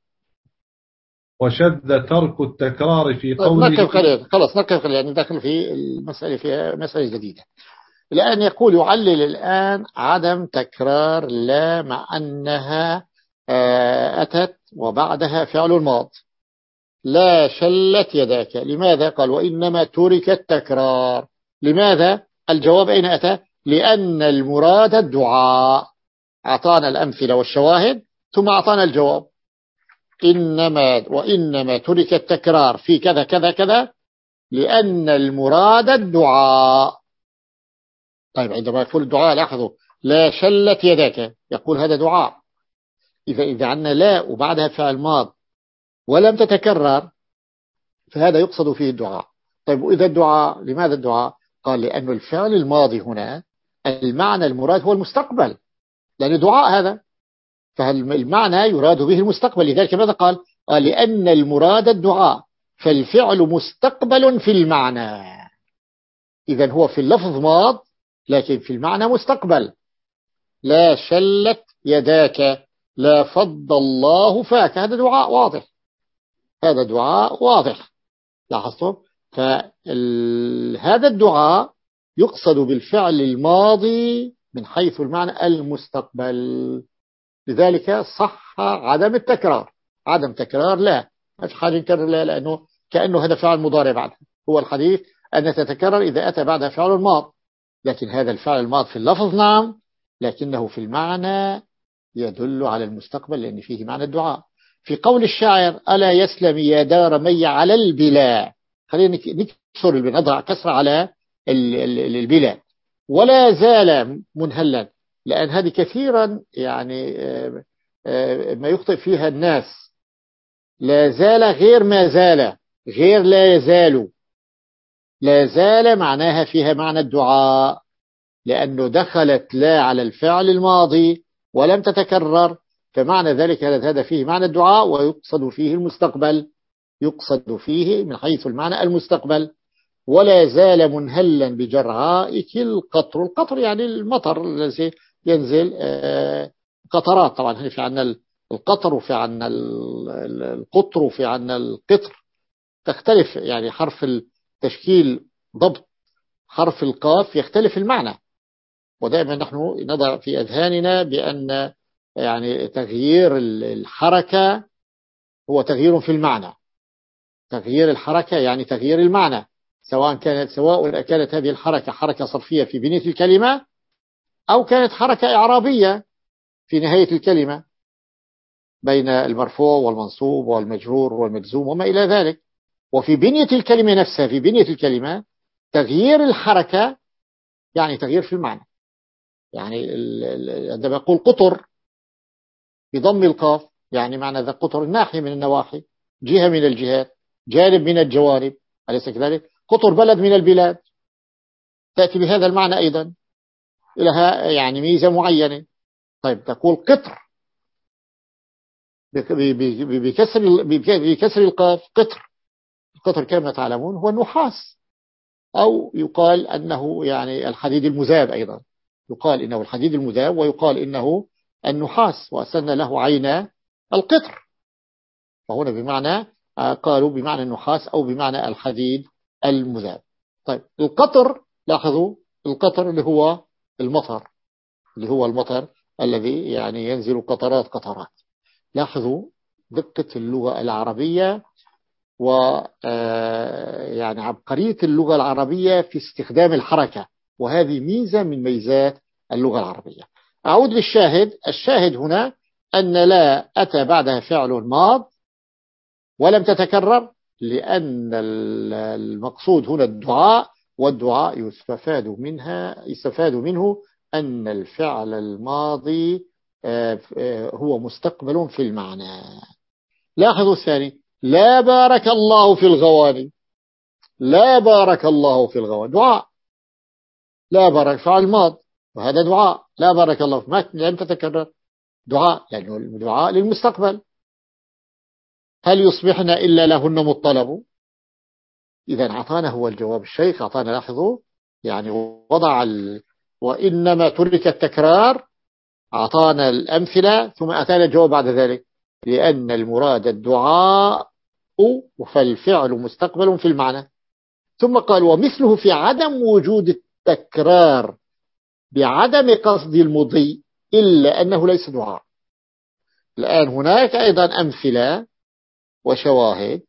وشذ ترك التكرار في قوله. نقف قليلا خلاص نقف قليلا، يعني داخل في المسألة في مسألة جديدة. الآن يقول يعلل الآن عدم تكرار لا مع أنها أتت وبعدها فعل الماض. لا شلت يداك، لماذا؟ قال وإنما ترك التكرار. لماذا؟ الجواب أين أتى؟ لأن المراد الدعاء. أعطانا الأمثلة والشواهد ثم أعطانا الجواب. إنما وإنما ترك التكرار في كذا كذا كذا لأن المراد الدعاء. طيب عندما يقول الدعاء لاحظوا لا شلت يداك، يقول هذا دعاء. إذا إذا عندنا لا وبعدها فعل ماض ولم تتكرر فهذا يقصد فيه الدعاء. طيب وإذا الدعاء، لماذا الدعاء؟ قال لأن الفعل الماضي هنا المعنى المراد هو المستقبل، لأن دعاء هذا، فالمعنى يراد به المستقبل. لذلك ماذا قال؟ قال لأن المراد الدعاء فالفعل مستقبل في المعنى. إذن هو في اللفظ ماض لكن في المعنى مستقبل. لا شلت يداك لا فض الله فاك، هذا دعاء واضح، هذا دعاء واضح. لاحظتم؟ فهذا الدعاء يقصد بالفعل الماضي من حيث المعنى المستقبل. لذلك صح عدم التكرار. عدم تكرار لا، ما في حاجة نكرر لا، لأنه كأنه هذا فعل مضارع بعد. هو الحديث أن تتكرر إذا أتى بعدها فعل الماض، لكن هذا الفعل الماض في اللفظ نعم، لكنه في المعنى يدل على المستقبل لأن فيه معنى الدعاء. في قول الشاعر ألا يسلم يا دار مي على البلا، خلينا نكسر البلا، نضع كسر على البلا. ولا زال منهلا، لأن هذه كثيرا يعني ما يخطئ فيها الناس. لا زال غير ما زال غير لا يزال. لا زال معناها فيها معنى الدعاء لأنه دخلت لا على الفعل الماضي ولم تتكرر، فمعنى ذلك هذا فيه معنى الدعاء ويقصد فيه المستقبل، يقصد فيه من حيث المعنى المستقبل. ولا زال منهلا بجرعائك القطر. القطر يعني المطر الذي ينزل قطرات. طبعا هنا في عنا القطر وفي عنا القطر وفي عنا القطر، تختلف يعني حرف التشكيل ضبط حرف القاف يختلف المعنى. ودائما نحن نضع في أذهاننا بأن يعني تغيير الحركة هو تغيير في المعنى. تغيير الحركة يعني تغيير المعنى. سواء كانت سواء كانت هذه الحركة حركة صرفية في بنية الكلمة أو كانت حركة إعرابية في نهاية الكلمة بين المرفوع والمنصوب والمجرور والمجزوم وما إلى ذلك. وفي بنية الكلمة نفسها، في بنية الكلمة تغيير الحركة يعني تغيير في المعنى. يعني عندما يقول قطر بضم القاف يعني معنى ذا قطر ناحية من النواحي، جهة من الجهات، جانب من الجوانب، أليس كذلك؟ قطر بلد من البلاد، تأتي بهذا المعنى أيضا، لها يعني ميزة معينة. طيب تقول قطر بكسر بكسر القاف قطر. القطر كما تعلمون هو النحاس، أو يقال أنه يعني الحديد المذاب، أيضا يقال إنه الحديد المذاب ويقال إنه النحاس، وأسن له عين القطر. فهنا بمعنى قالوا بمعنى النحاس أو بمعنى الحديد المذاب. طيب القطر، لاحظوا القطر اللي هو المطر، اللي هو المطر الذي يعني ينزل قطرات قطرات. لاحظوا دقة اللغة العربية و يعني عبقرية اللغة العربية في استخدام الحركة، وهذه ميزة من ميزات اللغة العربية. أعود للشاهد. الشاهد هنا أن لا أتى بعدها فعل ماض ولم تتكرر، لأن المقصود هنا الدعاء، والدعاء يستفاد منها يستفاد منه أن الفعل الماضي هو مستقبل في المعنى. لاحظوا الثاني، لا بارك الله في الغواني، لا بارك الله في الغواني دعاء، لا بارك فعل ماض وهذا دعاء، لا بارك الله ما لم تتكرر دعاء لأنه يعني الدعاء للمستقبل. هل يصبحن إلا لهن مطلب؟ إذا أعطانا هو الجواب الشيخ، أعطانا لاحظوا يعني وضع ال... وإنما ترك التكرار، أعطانا الأمثلة ثم أتانا الجواب بعد ذلك، لأن المراد الدعاء فالفعل مستقبل في المعنى. ثم قال ومثله في عدم وجود التكرار بعدم قصد المضي إلا أنه ليس دعاء. الآن هناك أيضا أمثلة وشواهد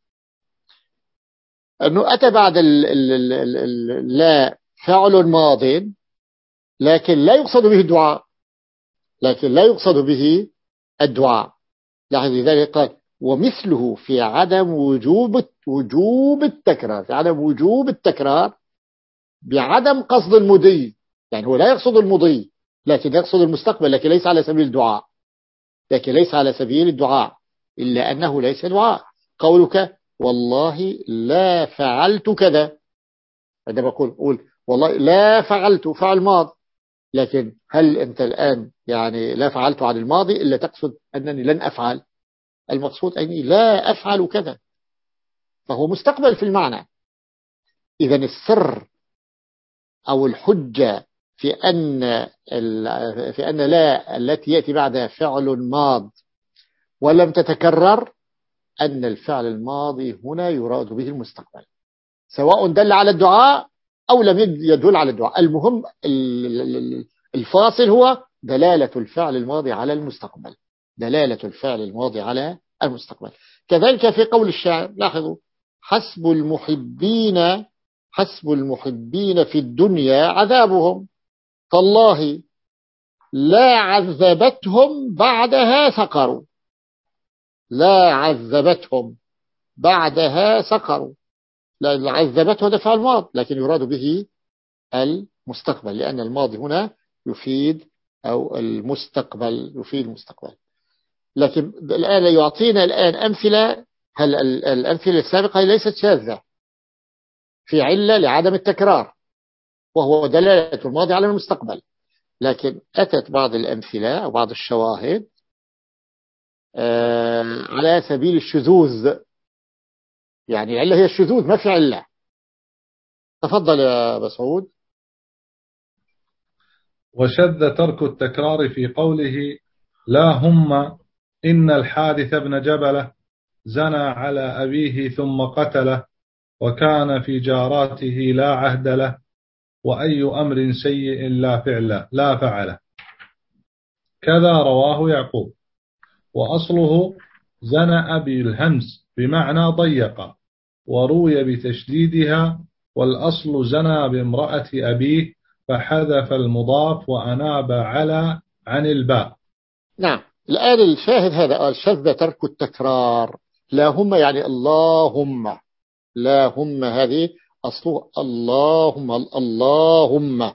أنه أتى بعد ال ال ال ال ال لا فعل ماض لكن لا يقصد به الدعاء، لكن لا يقصد به الدعاء. لاحظ لذلك قال ومثله في عدم وجوب وجوب التكرار، في عدم وجوب التكرار بعدم قصد المضي، يعني هو لا يقصد المضي لكن يقصد المستقبل، لكن ليس على سبيل الدعاء، لكن ليس على سبيل الدعاء إلا أنه ليس دعاء. قولك والله لا فعلت كذا، عندما أقول قول والله لا فعلت فعل ماض، لكن هل أنت الآن يعني لا فعلت عن الماضي إلا تقصد أنني لن أفعل؟ المقصود أني لا أفعل كذا، فهو مستقبل في المعنى. إذا السر أو الحجة في أن في أن لا التي يأتي بعدها فعل ماض ولم تتكرر أن الفعل الماضي هنا يراد به المستقبل، سواء دل على الدعاء أو لم يدل على الدعاء. المهم الفاصل هو دلالة الفعل الماضي على المستقبل، دلالة الفعل الماضي على المستقبل. كذلك في قول الشاعر، لاحظوا حسب المحبين حسب المحبين في الدنيا عذابهم، تالله لا عذبتهم بعدها سقروا، لا عذبتهم بعدها سقروا، لا عذبته هذا فعل ماض لكن يراد به المستقبل، لأن الماضي هنا يفيد أو المستقبل يفيد المستقبل. لكن الآن يعطينا الآن أمثلة، هل الأمثلة السابقة ليست شاذة في علة لعدم التكرار وهو دلالة الماضي على المستقبل، لكن أتت بعض الأمثلة أو بعض الشواهد على سبيل الشذوذ، يعني العلة هي الشذوذ ما في علة. تفضل يا مسعود. وشذ ترك التكرار في قوله لا هم إن الحارث بن جبلة زنى على أبيه ثم قتله وكان في جاراته لا عهد له وأي أمر سيء لا فعله لا فعله، كذا رواه يعقوب. وأصله زنى بالهمس بمعنى ضيق، وروي بتشديدها والأصل زنى بامرأة أبيه فحذف المضاف وأناب على عن الباء. نعم. الآن الشاهد هذا قال شذ ترك التكرار. لا هم يعني اللهم، لا هم هذه أصله اللهم اللهم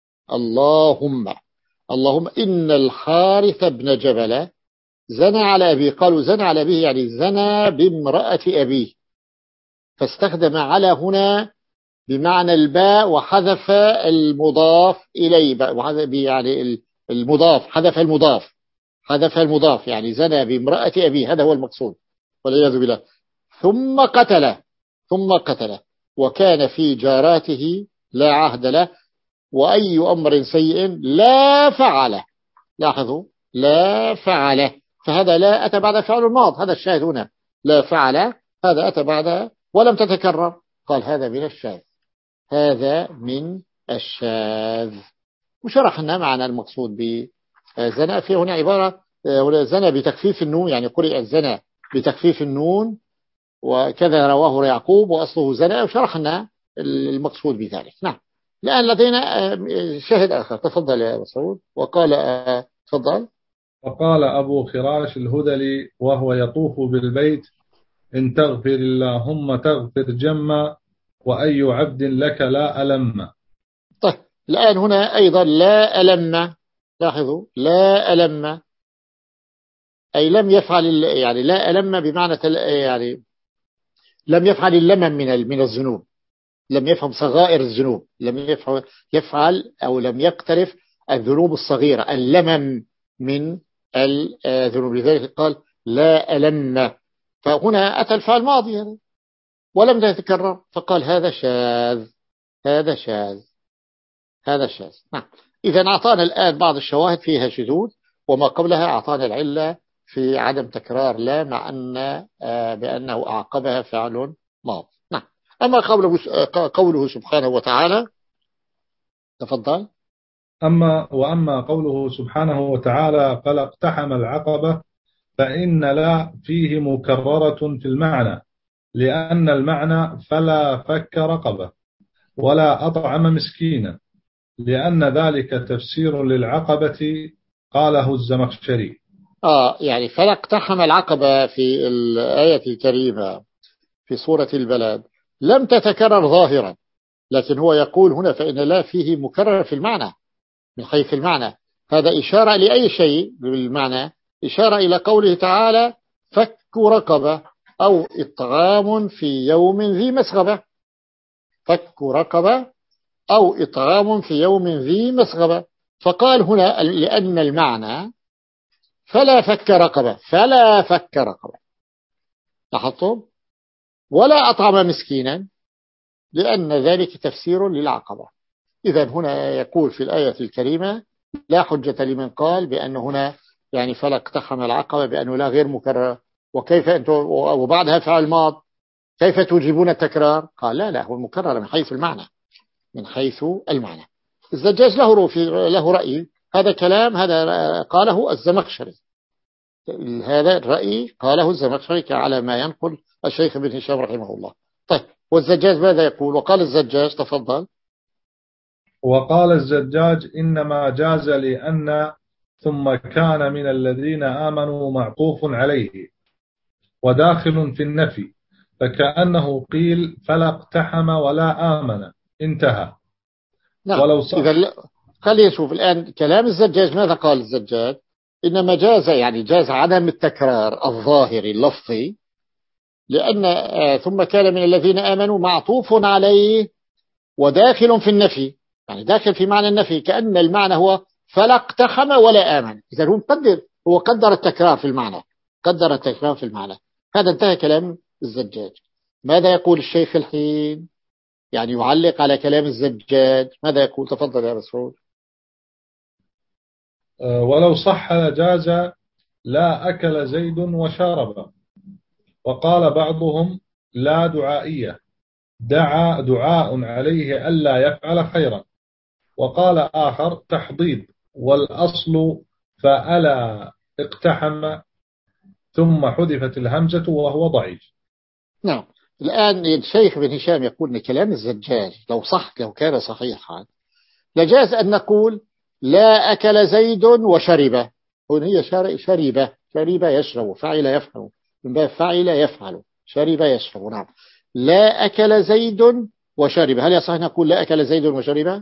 اللهم اللهم إن الحارث بن جبل زنى على أبيه. قالوا زنى على أبيه يعني زنى بامرأة أبيه، فاستخدم على هنا بمعنى الباء وحذف المضاف إليه، يعني المضاف حذف المضاف حذف المضاف يعني زنى بامرأة أبيه، هذا هو المقصود والعياذ بالله. ثم قتله ثم قتله وكان في جاراته لا عهد له وأي أمر سيء لا فعله. لاحظوا لا فعله، فهذا لا أتى بعد فعل الماض، هذا الشاهد هنا لا فعله، هذا أتى بعد ولم تتكرر، قال هذا من الشاذ، هذا من الشاذ. وشرحنا معنى المقصود بزنا. في هنا عبارة زنا بتخفيف النون، يعني قرئ الزنا بتخفيف النون وكذا رواه يعقوب وأصله زنا، وشرحنا المقصود بذلك. نعم. الآن لدينا شاهد آخر، تفضل يا مسعود. وقال تفضل. وقال أبو خراش الهذلي وهو يطوف بالبيت إن تغفر اللهم تغفر جما وأي عبد لك لا ألم. طيب الآن هنا أيضا لا ألم، لاحظوا لا ألم أي لم يفعل، يعني لا ألم بمعنى يعني لم يفعل اللمم من من الذنوب، لم يفهم صغائر الذنوب، لم يفعل, يفعل أو لم يقترف الذنوب الصغيرة اللمم من الذنوب، لذلك قال لا ألم. فهنا أتى الفعل الماضي يعني ولم يتكرر، فقال هذا شاذ هذا شاذ هذا شاذ. نعم. إذا أعطانا الآن بعض الشواهد فيها شذوذ، وما قبلها أعطانا العلة في عدم تكرار لا، مع أن بأنه أعقبها فعل ماض. نعم. أما قوله قوله سبحانه وتعالى، تفضل. أما وأما قوله سبحانه وتعالى فلا اقتحم العقبة فإن لا فيه مكررة في المعنى، لأن المعنى فلا فك رقبة ولا أطعم مسكينا، لأن ذلك تفسير للعقبة قاله الزمخشري. آه يعني فلا اقتحم العقبة في الآية الكريمة في سورة البلد لم تتكرر ظاهرا، لكن هو يقول هنا فإن لا فيه مكرر في المعنى من حيث المعنى. هذا إشارة لأي شيء بالمعنى، إشارة إلى قوله تعالى فك رقبة أو إطعام في يوم ذي مسغبة، فك رقبة أو إطعام في يوم ذي مسغبة. فقال هنا لأن المعنى فلا فك رقبة، فلا فك رقبة، لاحظتم، ولا أطعم مسكينا، لأن ذلك تفسير للعقبة. إذا هنا يقول في الآية الكريمة لا حجة لمن قال بأن هنا يعني فلا اقتحم العقبة بأنه لا غير مكرر، وكيف أنتم وبعدها فعل ماض كيف توجبون التكرار؟ قال لا لا هو المكرر من حيث المعنى، من حيث المعنى. الزجاج له له رأي، هذا كلام هذا قاله الزمخشري، هذا الرأي قاله الزمخشري على ما ينقل الشيخ ابن هشام رحمه الله. طيب والزجاج ماذا يقول؟ وقال الزجاج، تفضل. وقال الزجاج إنما جاز لأن ثم كان من الذين آمنوا معطوف عليه وداخل في النفي، فكأنه قيل فلا اقتحم ولا آمن، انتهى. نعم. ولو صح. إذا خلينا نشوف الآن كلام الزجاج. ماذا قال الزجاج؟ إنما جاز يعني جاز عدم التكرار الظاهري اللفظي، لأن آه ثم كان من الذين آمنوا معطوف عليه وداخل في النفي، يعني داخل في معنى النفي، كأن المعنى هو فلا اقتحم ولا آمن. إذا هو مقدر هو قدر التكرار في المعنى، قدر التكرار في المعنى. هذا انتهى كلام الزجاج. ماذا يقول الشيخ الحين؟ يعني يعلق على كلام الزجاج، ماذا يقول؟ تفضل يا مسعود. ولو صح جاز لا أكل زيد وشرب. وقال بعضهم لا دعائية، دعا دعاء عليه ألا يفعل خيرا. وقال آخر تحضيض، والأصل فألا اقتحم ثم حذفت الهمزة وهو ضعيف. نعم. الآن الشيخ بن هشام يقول أن كلام الزجاج لو صح لو كان صحيحا لجاز أن نقول لا أكل زيد وشرب. هنا هي شرب شرب يشرب فعل يفعل من باب فعل يفعل شرب يشرب. نعم لا أكل زيد وشرب، هل يصح نقول لا أكل زيد وشرب؟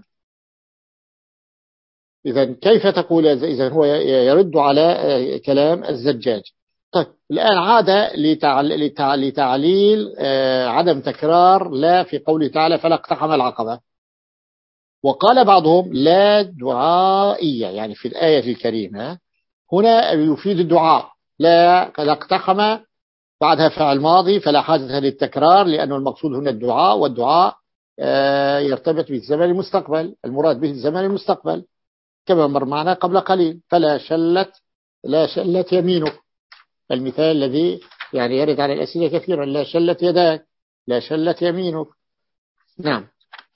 إذا كيف تقول؟ إذا هو يرد على كلام الزجاج. طيب الآن عاد لتعليل عدم تكرار لا في قوله تعالى فلا اقتحم العقبة. وقال بعضهم لا دعائية، يعني في الآية الكريمة هنا يفيد الدعاء، لا اقتحم بعدها فعل ماضي فلا حاجة للتكرار، لأنه المقصود هنا الدعاء، والدعاء يرتبط بالزمن المستقبل، المراد به الزمن المستقبل كما مر معنا قبل قليل. فلا شلت لا شلت يمينك، المثال الذي يعني يرد على الأسئلة كثيرا، لا شلت يداك لا شلت يمينك. نعم.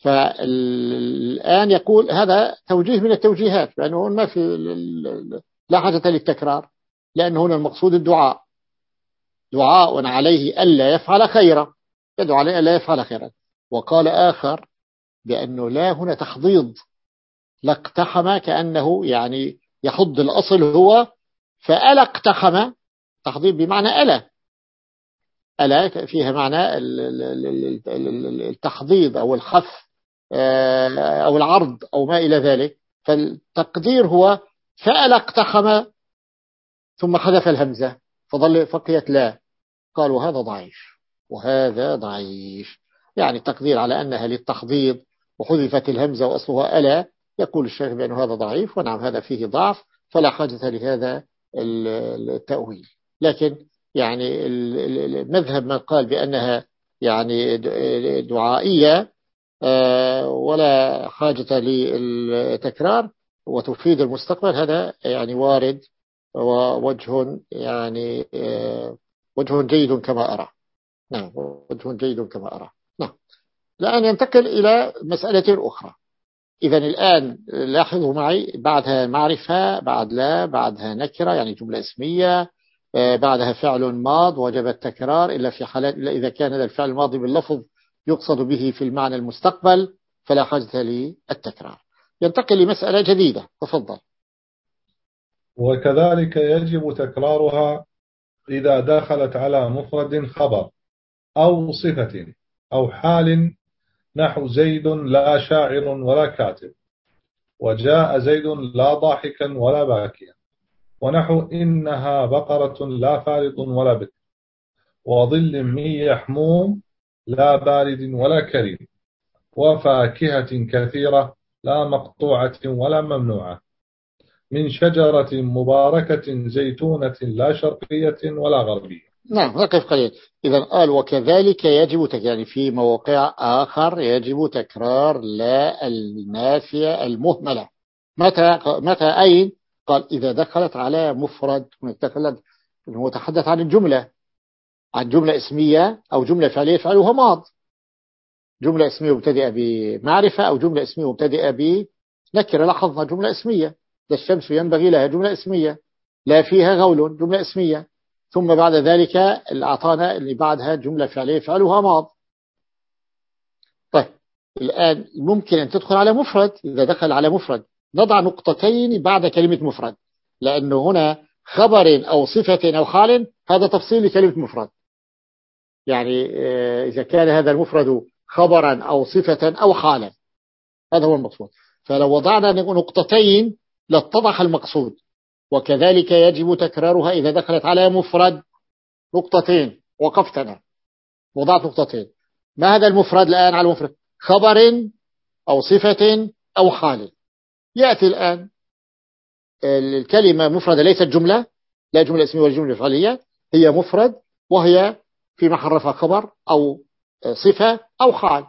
فالآن يقول هذا توجيه من التوجيهات، لأنه ما في لا حاجة للتكرار، لأنه هنا المقصود الدعاء، دعاء عليه ألا يفعل خيرا، يدعو عليه ألا يفعل خيرا. وقال آخر بأنه لا هنا تحضيض، لا اقتحم كأنه يعني يحض، الأصل هو فألا اقتحم، تحضيض بمعنى ألا، ألا فيها معنى التحضيض أو الخف أو العرض أو ما إلى ذلك. فالتقدير هو فألا اقتحم ثم حذف الهمزة فظل بقيت لا. قالوا هذا ضعيف وهذا ضعيف، يعني التقدير على أنها للتحضيض وحذفت الهمزة وأصلها ألا. يقول الشيخ بأنه هذا ضعيف، ونعم هذا فيه ضعف، فلا حاجة لهذا التأويل. لكن يعني المذهب من قال بأنها يعني دعائية ولا حاجة للتكرار وتفيد المستقبل، هذا يعني وارد ووجه يعني وجه جيد كما أرى. نعم وجه جيد كما أرى. نعم. الآن ينتقل إلى مسألة أخرى. إذا الآن لاحظوا معي، بعدها معرفة، بعد لا، بعدها نكرة يعني جملة اسمية، بعدها فعل ماض وجب التكرار إلا في حالات، إلا إذا كان هذا الفعل الماضي باللفظ يقصد به في المعنى المستقبل فلا حاجة للتكرار. ينتقل لمسألة جديدة، تفضل. وكذلك يجب تكرارها إذا دخلت على مفرد خبر أو صفة أو حال، نحو زيد لا شاعر ولا كاتب، وجاء زيد لا ضاحكا ولا باكيا، ونحو إنها بقرة لا فارض ولا بكر، وظل من يحموم لا بارد ولا كريم، وفاكهة كثيرة لا مقطوعة ولا ممنوعة، من شجرة مباركة زيتونة لا شرقية ولا غربية. نعم نقف قليل. إذا قال وكذلك يجب تكرار، يعني في مواقع آخر يجب تكرار لا النافية المهملة. متى متى أين؟ قال إذا دخلت على مفرد، دخلت المتحدث عن الجملة، عن جملة اسمية أو جملة فعلية يفعلها ماض، جملة اسمية مبتدئة بمعرفة أو جملة اسمية مبتدئة بنكرة. لاحظنا جملة اسمية، الشمس ينبغي لها جملة اسمية، لا فيها غول جملة اسمية، ثم بعد ذلك الأعطانا اللي بعدها جملة فعلية يفعلها ماض. طيب الآن ممكن أن تدخل على مفرد، إذا دخل على مفرد نضع نقطتين بعد كلمة مفرد، لأنه هنا خبر أو صفة أو حال هذا تفصيل لكلمة مفرد. يعني إذا كان هذا المفرد خبرا أو صفة أو حالا، هذا هو المقصود. فلو وضعنا نقطتين لاتضح المقصود. وكذلك يجب تكرارها إذا دخلت على مفرد، نقطتين، وقفتنا وضعت نقطتين. ما هذا المفرد الآن على المفرد؟ خبر أو صفة أو حال. يأتي الآن الكلمة مفردة ليست جملة، لا جملة اسمية ولا جملة فعلية، هي مفرد وهي في محل رفع خبر أو صفة أو حال.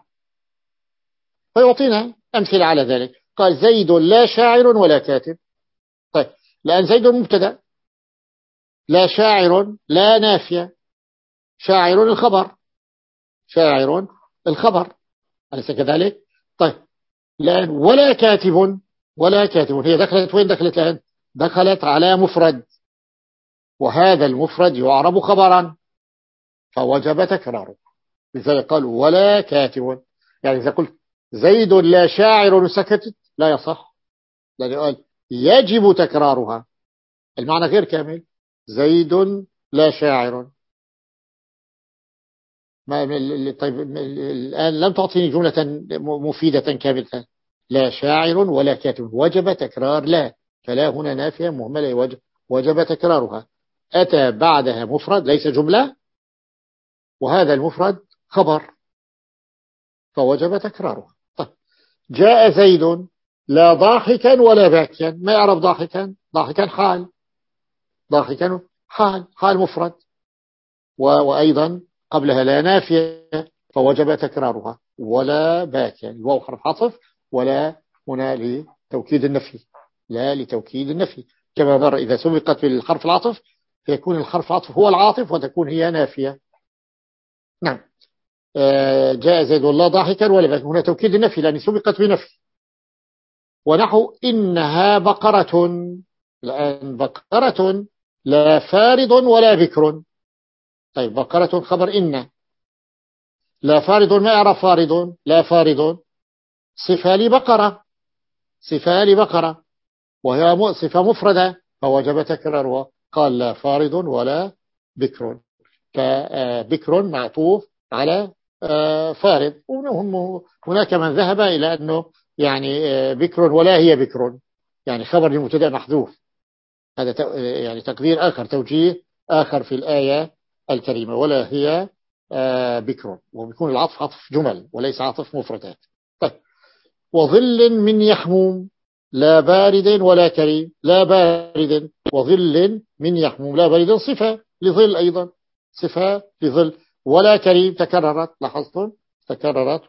فيعطينا أمثلة على ذلك. قال زيد لا شاعر ولا كاتب. طيب الآن زيد مبتدأ، لا شاعر لا نافية، شاعر الخبر، شاعر الخبر، أليس كذلك؟ طيب الآن ولا كاتب، ولا كاتب هي دخلت وين؟ دخلت الآن دخلت على مفرد، وهذا المفرد يعرب خبرا فوجب تكراره لذلك قال ولا كاتب. يعني إذا قلت زيد لا شاعر سكتت لا يصح، لأنه قال يجب تكرارها، المعنى غير كامل. زيد لا شاعر، ما طيب الآن لم تعطيني جملة مفيدة كاملة. لا شاعر ولا كاتب، وجب تكرار لا، فلا هنا نافية مهملة، وجب, وجب تكرارها. أتى بعدها مفرد ليس جملة، وهذا المفرد خبر، فوجب تكرارها. طيب جاء زيد لا ضاحكا ولا باكيا، ما يعرف ضاحكا؟ ضاحكا حال، ضاحكا حال، حال مفرد، وأيضا قبلها لا نافية فوجب تكرارها. ولا باكيا، الواو حرف عطف، ولا هنا لتوكيد النفي، لا لتوكيد النفي، كما مر إذا سبقت بالحرف العطف فيكون الحرف العطف هو العاطف وتكون هي نافية. نعم. جاء زيد والله ضاحكا ولا باكيا، هنا توكيد النفي لأن سبقت بنفي. ونحو إنها بقرة، الآن بقرة لا فارض ولا بكر. طيب بقرة خبر إن، لا فارض، ما يعرف فارض؟ لا فارض صفة لبقرة، صفة لبقرة وهي صفة مفردة فوجب تكرارها. قال لا فارض ولا بكر، فبكر معطوف على فارض. هناك من ذهب إلى أنه يعني بكر ولا هي بكر، يعني خبر لمبتدا محذوف. هذا يعني تقدير آخر، توجيه آخر في الآية الكريمة، ولا هي بكر، وبيكون العطف عطف جمل وليس عطف مفردات. طيب وظل من يحموم لا بارد ولا كريم، لا بارد وظل من يحموم، لا بارد صفة لظل أيضا، صفة لظل. ولا كريم تكررت، لاحظتم تكررت،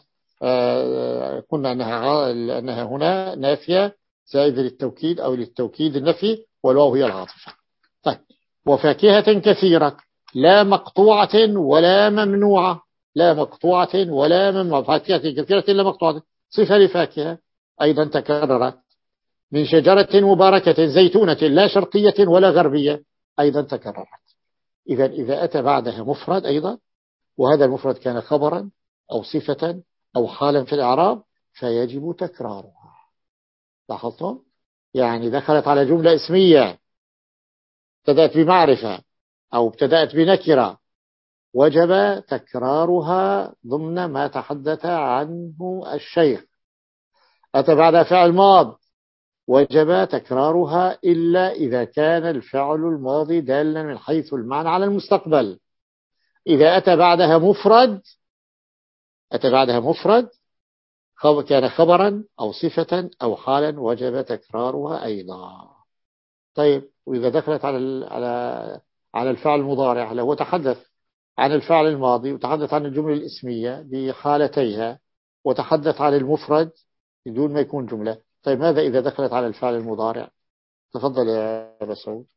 وقلنا أنها, أنها هنا نافية زائد للتوكيد أو للتوكيد النفي، والواو هي العاطفة. طيب وفاكهة كثيرة لا مقطوعة ولا ممنوعة، لا مقطوعة ولا ممنوعة، فاكهة كثيرة لا مقطوعة صفة لفاكهة أيضا تكررت. من شجرة مباركة زيتونة لا شرقية ولا غربية أيضا تكررت. إذا إذا أتى بعدها مفرد أيضا، وهذا المفرد كان خبرا أو صفة أو حالا في الإعراب فيجب تكرارها. لاحظتم؟ يعني دخلت على جملة اسمية ابتدأت بمعرفة أو ابتدأت بنكرة وجب تكرارها ضمن ما تحدث عنه الشيخ. أتى بعد فعل ماض وجب تكرارها إلا إذا كان الفعل الماضي دالا من حيث المعنى على المستقبل. إذا أتى بعدها مفرد، أتى بعدها مفرد كان خبرا أو صفة أو حالا وجب تكرارها أيضا. طيب وإذا دخلت على على على الفعل المضارع، لو تحدث عن الفعل الماضي وتحدث عن الجملة الاسمية بحالتيها وتحدث عن المفرد بدون ما يكون جملة، طيب ماذا إذا دخلت على الفعل المضارع؟ تفضل يا مسعود.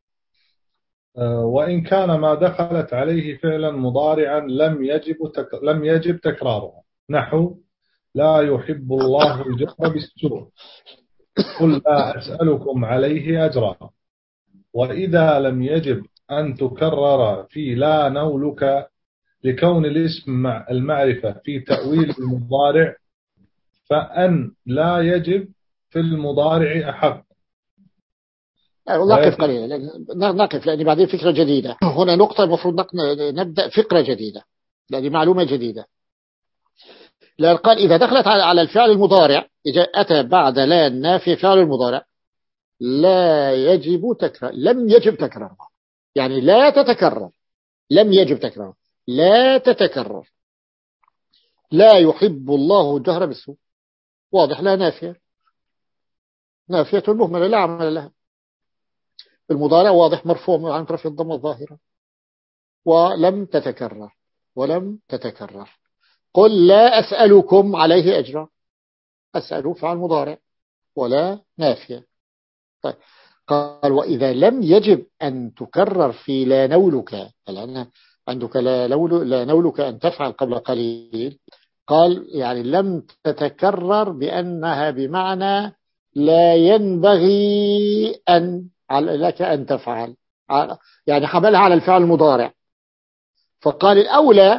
وإن كان ما دخلت عليه فعلا مضارعا لم يجب تك... لم يجب تكراره، نحو لا يحب الله الجهر بالسوء قل لا أسألكم عليه أجرا. وإذا لم يجب أن تكرر في لا نولك لكون الاسم مع المعرفة في تأويل المضارع، فأن لا يجب في المضارع أحق. نقف قليلا، نقف لأن بعدين فكرة جديدة هنا، نقطة المفروض نبدأ فكرة جديدة لأن معلومة جديدة. لأن قال إذا دخلت على الفعل المضارع، إذا أتى بعد لا النافي فعل المضارع لا يجب تكرار، لم يجب تكرارها، يعني لا تتكرر، لم يجب تكرار، لا تتكرر. لا يحب الله الجهر بالسوء، واضح، لا نافية، نافية مهملة لا عمل لها. المضارع واضح مرفوع عن طرف الضمة الظاهرة، ولم تتكرر، ولم تتكرر. قل لا أسألكم عليه أجرا، أسأل فعل مضارع ولا نافية. طيب قال وإذا لم يجب أن تكرر في لا نولك، لأن عندك لا, لا نولك أن تفعل قبل قليل، قال يعني لم تتكرر بأنها بمعنى لا ينبغي أن لك أن تفعل، يعني حملها على الفعل المضارع، فقال الأولى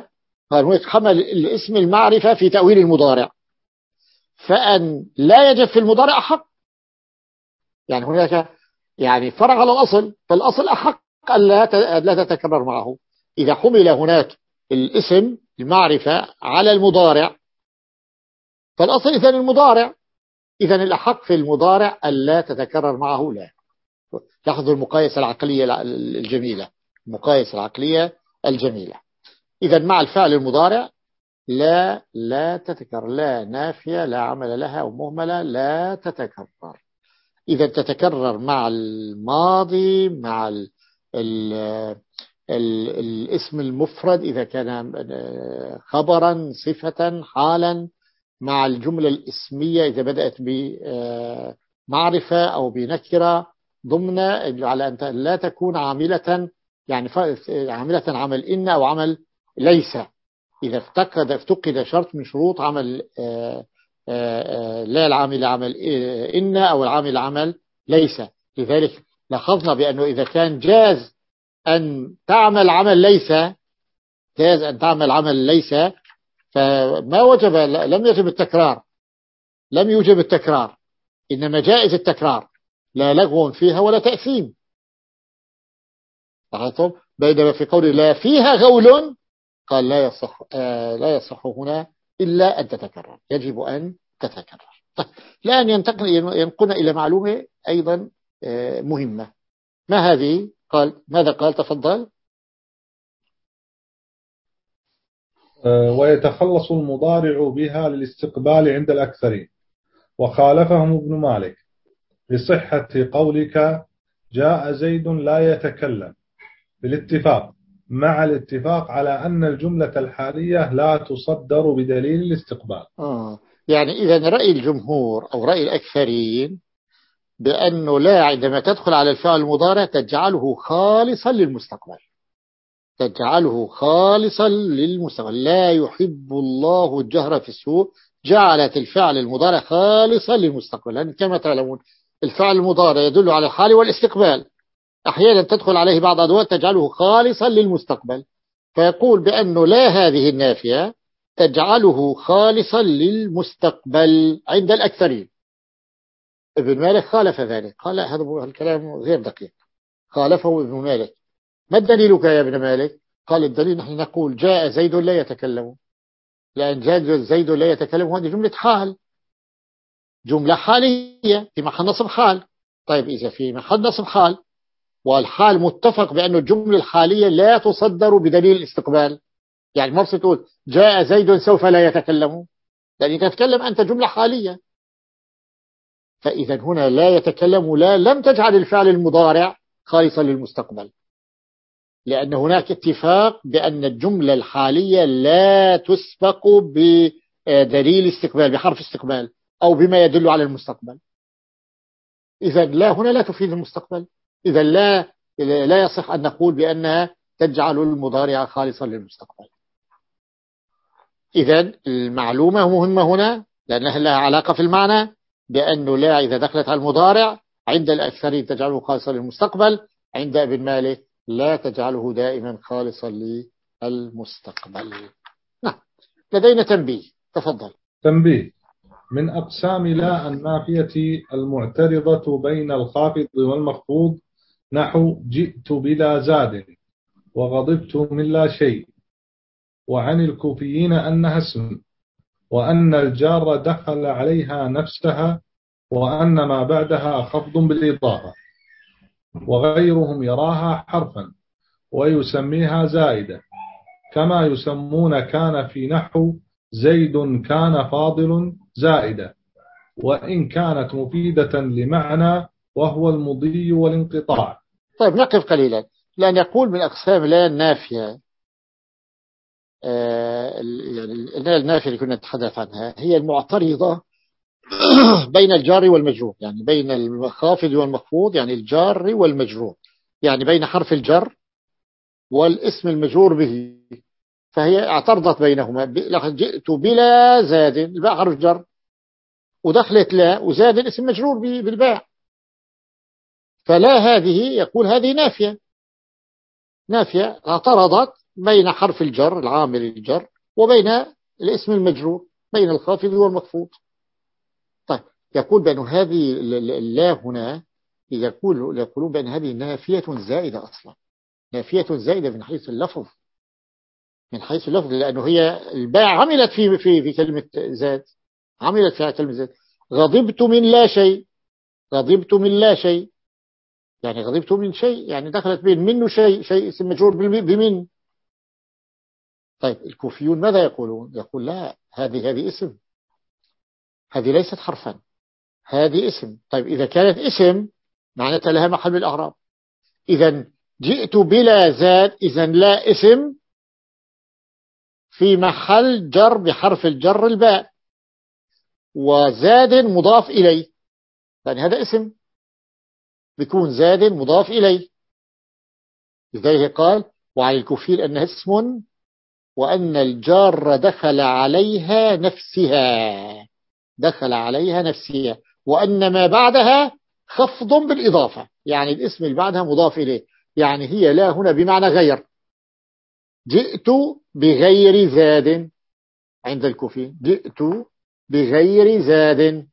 قال هناك حمل الاسم المعرفة في تأويل المضارع، فأن لا يجب في المضارع أحق. يعني هناك يعني فرع على الأصل، فالأصل أحق ألا لا تتكرر معه. إذا حمل هناك الاسم المعرفة على المضارع فالأصل إذن المضارع، إذن الأحق في المضارع ألا تتكرر معه لا. لاحظوا المقايسة العقلية الجميلة، المقايسة العقلية الجميلة. إذن مع الفعل المضارع لا لا تتكرر، لا نافية لا عمل لها أو مهملة لا تتكرر. إذا تتكرر مع الماضي، مع ال ال ال الاسم المفرد إذا كان خبرا صفة حالا، مع الجملة الاسمية إذا بدأت بمعرفة أو بنكرة ضمن، على أن لا تكون عاملة يعني عاملة عمل إن أو عمل ليس. إذا افتقد افتقد شرط من شروط عمل آآ آآ لا العامل عمل إن أو العامل عمل ليس. لذلك لاحظنا بأنه إذا كان جاز أن تعمل عمل ليس، جاز أن تعمل عمل ليس، فما وجب لم يجب التكرار، لم يوجب التكرار، إنما جائز التكرار، لا لغو فيها ولا تأثيم. لاحظتم؟ بينما في قول لا فيها غول قال لا يصح آه لا يصح هنا إلا أن تتكرر، يجب أن تتكرر. طيب الآن ينتقل ينقلنا إلى معلومة أيضا آه مهمة. ما هذه؟ قال ماذا قال؟ تفضل. ويتخلص المضارع بها للاستقبال عند الأكثرين، وخالفهم ابن مالك لصحة قولك جاء زيد لا يتكلم بالاتفاق، مع الاتفاق على أن الجملة الحالية لا تصدر بدليل الاستقبال. آه. يعني إذا رأي الجمهور أو رأي الأكثرين بأنه لا عندما تدخل على الفعل المضارع تجعله خالصا للمستقبل، تجعله خالصا للمستقبل. لا يحب الله الجهر في السوء، جعلت الفعل المضارع خالصا للمستقبل، لأن كما تعلمون الفعل المضارع يدل على الحال والاستقبال، أحيانا تدخل عليه بعض أدوات تجعله خالصا للمستقبل، فيقول بأنه لا هذه النافية تجعله خالصا للمستقبل عند الأكثرين. ابن مالك خالف ذلك، قال هذا الكلام غير دقيق، خالفه ابن مالك. ما دليلك يا ابن مالك؟ قال الدليل نحن نقول جاء زيد لا يتكلم، لأن جاء زيد لا يتكلم هذه جملة حال، جملة حالية في محل نصب حال. طيب إذا في محل نصب حال والحال متفق بأن الجملة الحالية لا تصدر بدليل الاستقبال، يعني ما تقول جاء زيد سوف لا يتكلم، لأن تتكلم أنت جملة حالية. فإذا هنا لا يتكلم لا لم تجعل الفعل المضارع خالصا للمستقبل، لأن هناك اتفاق بأن الجملة الحالية لا تسبق بدليل استقبال، بحرف استقبال أو بما يدل على المستقبل. إذا لا هنا لا تفيد المستقبل، إذا لا لا يصح أن نقول بأنها تجعل المضارع خالصا للمستقبل. إذا المعلومة مهمة هنا لأنها لها علاقة في المعنى، بأنه لا إذا دخلت على المضارع عند الأكثرين تجعله خالصا للمستقبل، عند ابن مالك لا تجعله دائما خالصا للمستقبل. نعم. لدينا تنبيه، تفضل. تنبيه: من أقسام لا النافية المعترضة بين الخافض والمخفوض، نحو جئت بلا زاد وغضبت من لا شيء، وعن الكوفيين أنها اسم، وأن الجار دخل عليها نفسها، وأن ما بعدها خفض بالإضافة، وغيرهم يراها حرفا ويسميها زائدة، كما يسمون كان في نحو زيد كان فاضل زائدة، وإن كانت مفيدة لمعنى وهو المضي والانقطاع. طيب نقف قليلا، لأن يقول من أقسام لا النافية آه يعني لا النافية اللي كنا نتحدث عنها هي المعترضة بين الجار والمجرور، يعني بين الخافض والمخفوض، يعني الجار والمجرور، يعني بين حرف الجر والاسم المجرور به، فهي اعترضت بينهما. جئت بلا زاد، الباء حرف جر، ودخلت لا وزاد اسم مجرور بالباء، فلا هذه يقول هذه نافية، نافية اعترضت بين حرف الجر العامل الجر وبين الاسم المجرور، بين الخافض والمخفوض. طيب يقول بأن هذه اللا هنا يقول يقولون بأن هذه نافية زائدة أصلا، نافية زائدة من حيث اللفظ، من حيث اللفظ، لأنه هي الباء عملت في في في كلمة زاد، عملت فيها كلمة زاد. غضبت من لا شيء، غضبت من لا شيء، يعني غضبت من شيء، يعني دخلت بين منه شيء، شيء اسم مجرور بمن. طيب الكوفيون ماذا يقولون؟ يقول لا، هذه هذه اسم، هذه ليست حرفا، هذه اسم. طيب إذا كانت اسم معناتها لها محل بالأعراب. إذا جئت بلا زاد، إذا لا اسم في محل جر بحرف الجر الباء، وزاد مضاف إليه، يعني هذا اسم بيكون زاد مضاف إليه. لذلك قال وعلى الكفيل أنها اسم، وأن الجار دخل عليها نفسها، دخل عليها نفسها، وأن ما بعدها خفض بالإضافة، يعني الاسم اللي بعدها مضاف إليه، يعني هي لا هنا بمعنى غير. جئت بغير زاد عند الكوفي، جئت بغير زاد،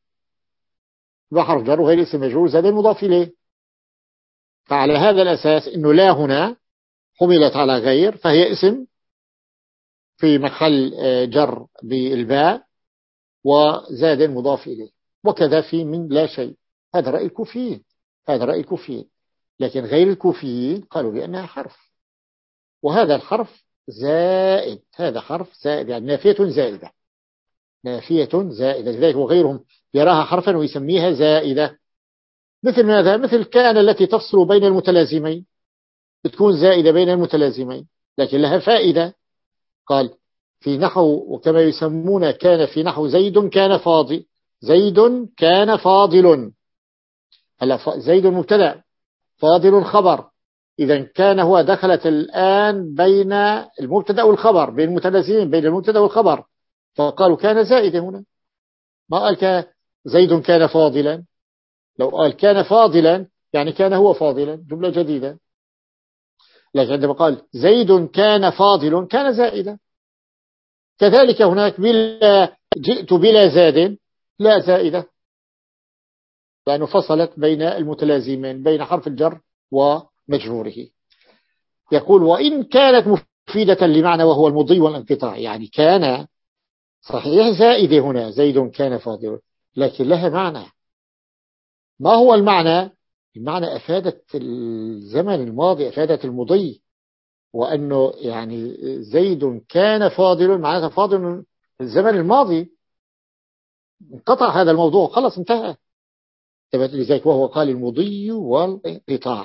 بحرف جر وغير اسم مجرور، زاد مضاف إليه. فعلى هذا الأساس إنه لا هنا حملت على غير، فهي اسم في محل جر بالباء، وزاد مضاف إليه. وكذا في من لا شيء. هذا رأي الكوفيين، هذا رأي الكوفيين. لكن غير الكوفيين قالوا بأنها حرف، وهذا الحرف زائد، هذا حرف زائد، يعني نافية زائدة، نافية زائدة. لذلك وغيرهم يراها حرفا ويسميها زائدة. مثل ماذا؟ مثل كان التي تفصل بين المتلازمين، بتكون زائدة بين المتلازمين لكن لها فائدة. قال في نحو وكما يسمون كان في نحو زيد كان فاضل، زيد كان فاضل. هلا زيد مبتدأ، فاضل خبر، إذا كان هو دخلت الآن بين المبتدأ والخبر، بين المتلازمين بين المبتدأ والخبر، فقالوا كان زائدة هنا. ما قال كان زيد كان فاضلا، لو قال كان فاضلا يعني كان هو فاضلا، جملة جديدة. لكن عندما قال زيد كان فاضل كان زائدا. كذلك هناك بلا جئت بلا زاد، لا زائدة، لأنه فصلت بين المتلازمين بين حرف الجر ومجروره. يقول وإن كانت مفيدة لمعنى وهو المضي والانقطاع، يعني كان صحيح زائدة هنا، زيد كان فاضل، لكن لها معنى. ما هو المعنى؟ المعنى أفادت الزمن الماضي، أفادت المضي، وأنه يعني زيد كان فاضل معناتها فاضل في الزمن الماضي، انقطع هذا الموضوع خلص انتهى. لذلك وهو قال المضي والانقطاع.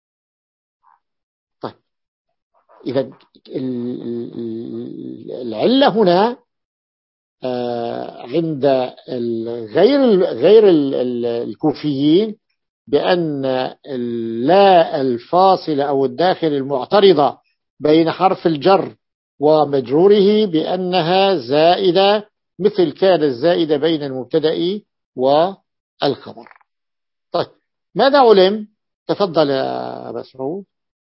طيب إذا العلة هنا عند غير غير الكوفيين بأن اللا الفاصلة أو الداخل المعترضة بين حرف الجر ومجروره بأنها زائدة، مثل كان الزائدة بين المبتدأ والخبر. طيب ماذا علم؟ تفضل يا أبا سعود.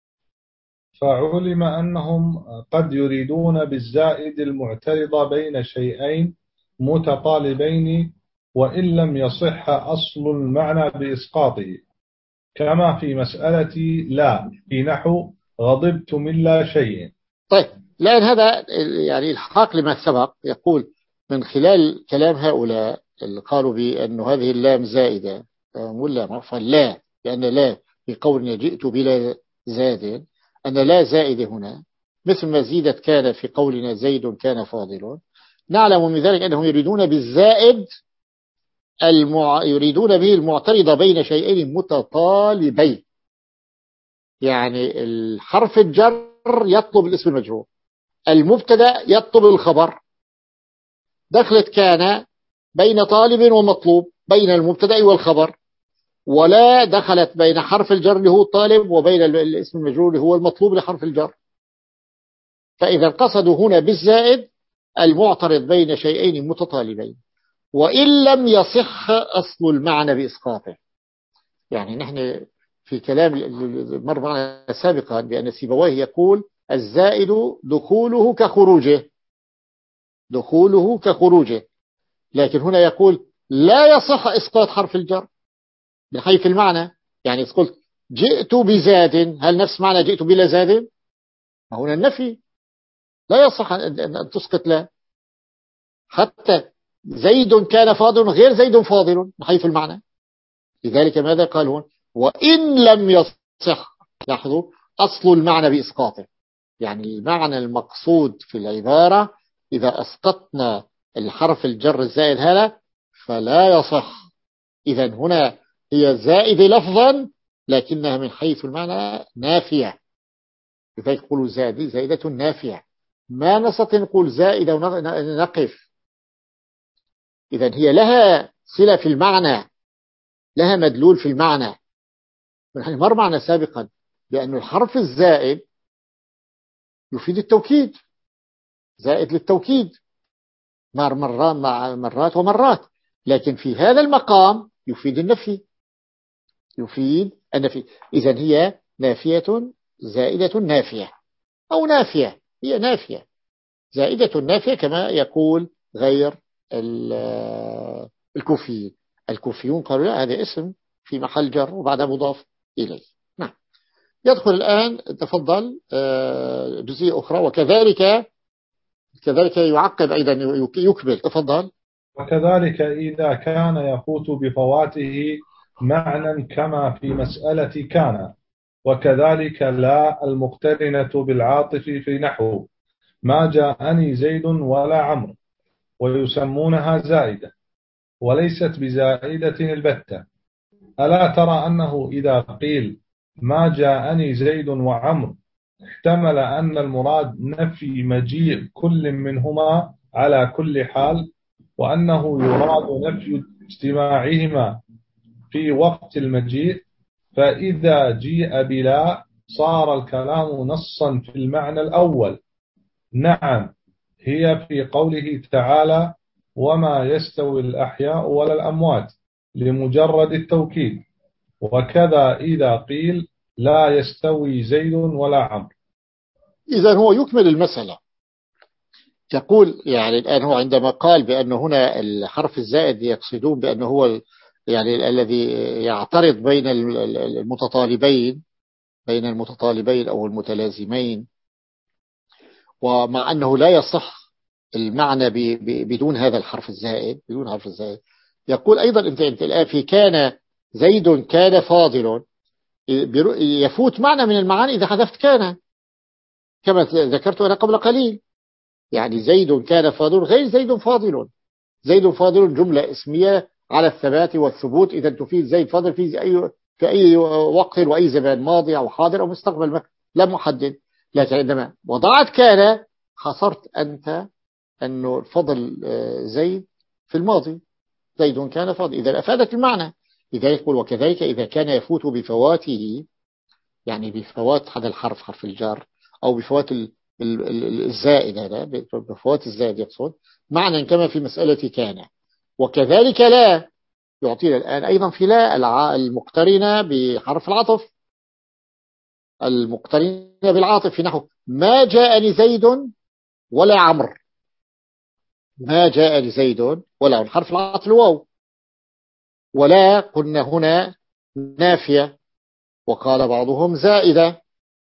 فعلم أنهم قد يريدون بالزائد المعترض بين شيئين متطالبين وإن لم يصح أصل المعنى بإسقاطه، كما في مسألة لا في نحو غضبت من لا شيء. طيب لأن هذا يعني الحاق لما سبق، يقول من خلال كلام هؤلاء اللي قالوا بأن هذه اللام زائدة، ولا فلا لأن لا في قولنا جئت بلا زاد، أن لا زائدة هنا مثل ما زيدت كان في قولنا زيد كان فاضل. نعلم من ذلك أنهم يريدون بالزائد المع... يريدون به المعترض بين شيئين متطالبين، يعني الحرف الجر يطلب الاسم المجرور، المبتدأ يطلب الخبر، دخلت كان بين طالب ومطلوب، بين المبتدأ والخبر، ولا دخلت بين حرف الجر اللي هو الطالب وبين الاسم المجرور اللي هو المطلوب لحرف الجر. فإذا قصدوا هنا بالزائد المعترض بين شيئين متطالبين وإن لم يصح أصل المعنى بإسقاطه. يعني نحن في كلام مر معنا سابقا بأن سيبويه يقول الزائد دخوله كخروجه، دخوله كخروجه. لكن هنا يقول لا يصح إسقاط حرف الجر من حيث المعنى. يعني إذا قلت جئت بزاد، هل نفس معنى جئت بلا زاد؟ هنا النفي، لا يصح أن تسقط لا. حتى زيد كان فاضل غير زيد فاضل من حيث المعنى. لذلك ماذا قال هون؟ وإن لم يصح. لاحظوا أصل المعنى بإسقاطه، يعني المعنى المقصود في العبارة إذا أسقطنا الحرف الجر الزائد هذا فلا يصح. إذا هنا هي زائدة لفظا لكنها من حيث المعنى نافية. لذلك يقولوا زادي زائدة نافية، ما نستطيع نقول زائدة ونقف. إذا هي لها صلة في المعنى، لها مدلول في المعنى. نحن مر معنا سابقا بأن الحرف الزائد يفيد التوكيد، زائد للتوكيد مر مرات مع مرات ومرات، لكن في هذا المقام يفيد النفي، يفيد النفي. إذن هي نافية زائدة نافية، أو نافية، هي نافية زائدة نافية كما يقول غير الكوفيين. الكوفيون قالوا لا، هذا اسم في محل جر وبعدها مضاف إليه. نعم. يدخل الآن تفضل جزئية أخرى. وكذلك كذلك يعقب أيضا يكمل. تفضل. وكذلك إذا كان يفوت بفواته معنى كما في مسألة كان. وكذلك لا المقترنة بالعاطف في نحو ما جاءني زيد ولا عمرو، ويسمونها زائدة وليست بزائدة البتة. ألا ترى أنه إذا قيل ما جاءني زيد وعمرو احتمل أن المراد نفي مجيء كل منهما على كل حال، وأنه يراد نفي اجتماعهما في وقت المجيء، فإذا جيء بلا صار الكلام نصا في المعنى الأول. نعم، هي في قوله تعالى وما يستوي الأحياء ولا الأموات لمجرد التوكيد. وكذا إذا قيل لا يستوي زيد ولا عمرو. إذا هو يكمل المسألة، يقول يعني الآن هو عندما قال بأن هنا الحرف الزائد يقصدون بأنه هو يعني الذي يعترض بين المتطالبين بين المتطالبين أو المتلازمين، ومع أنه لا يصح المعنى بدون هذا الحرف الزائد، بدون حرف الزائد. يقول أيضا أنت أنت الآن في كان زيد كان فاضل، يفوت معنى من المعاني إذا حذفت كان، كما ذكرت أنا قبل قليل. يعني زيد كان فاضل غير زيد فاضل. زيد فاضل جملة اسمية على الثبات والثبوت، إذا تفيد زيد فاضل في أي في أي وقت وأي زمان، ماضي أو حاضر أو مستقبل، لا محدد. لكن عندما وضعت كان حصرت أنت أنه فضل زيد في الماضي، زيد كان فاضل، إذا أفادت المعنى. لذلك يقول وكذلك إذا كان يفوت بفواته، يعني بفوات هذا الحرف حرف الجار أو بفوات الزائد، هذا بفوات الزائد يقصد معنى كما في مسألة كان. وكذلك لا يعطينا الآن أيضا في لا المقترنة بحرف العطف، المقترنة بالعاطف في نحو ما جاءني زيد ولا عمرو. ما جاءني زيد ولا حرف العطف الواو، ولا قلنا هنا نافية، وقال بعضهم زائدة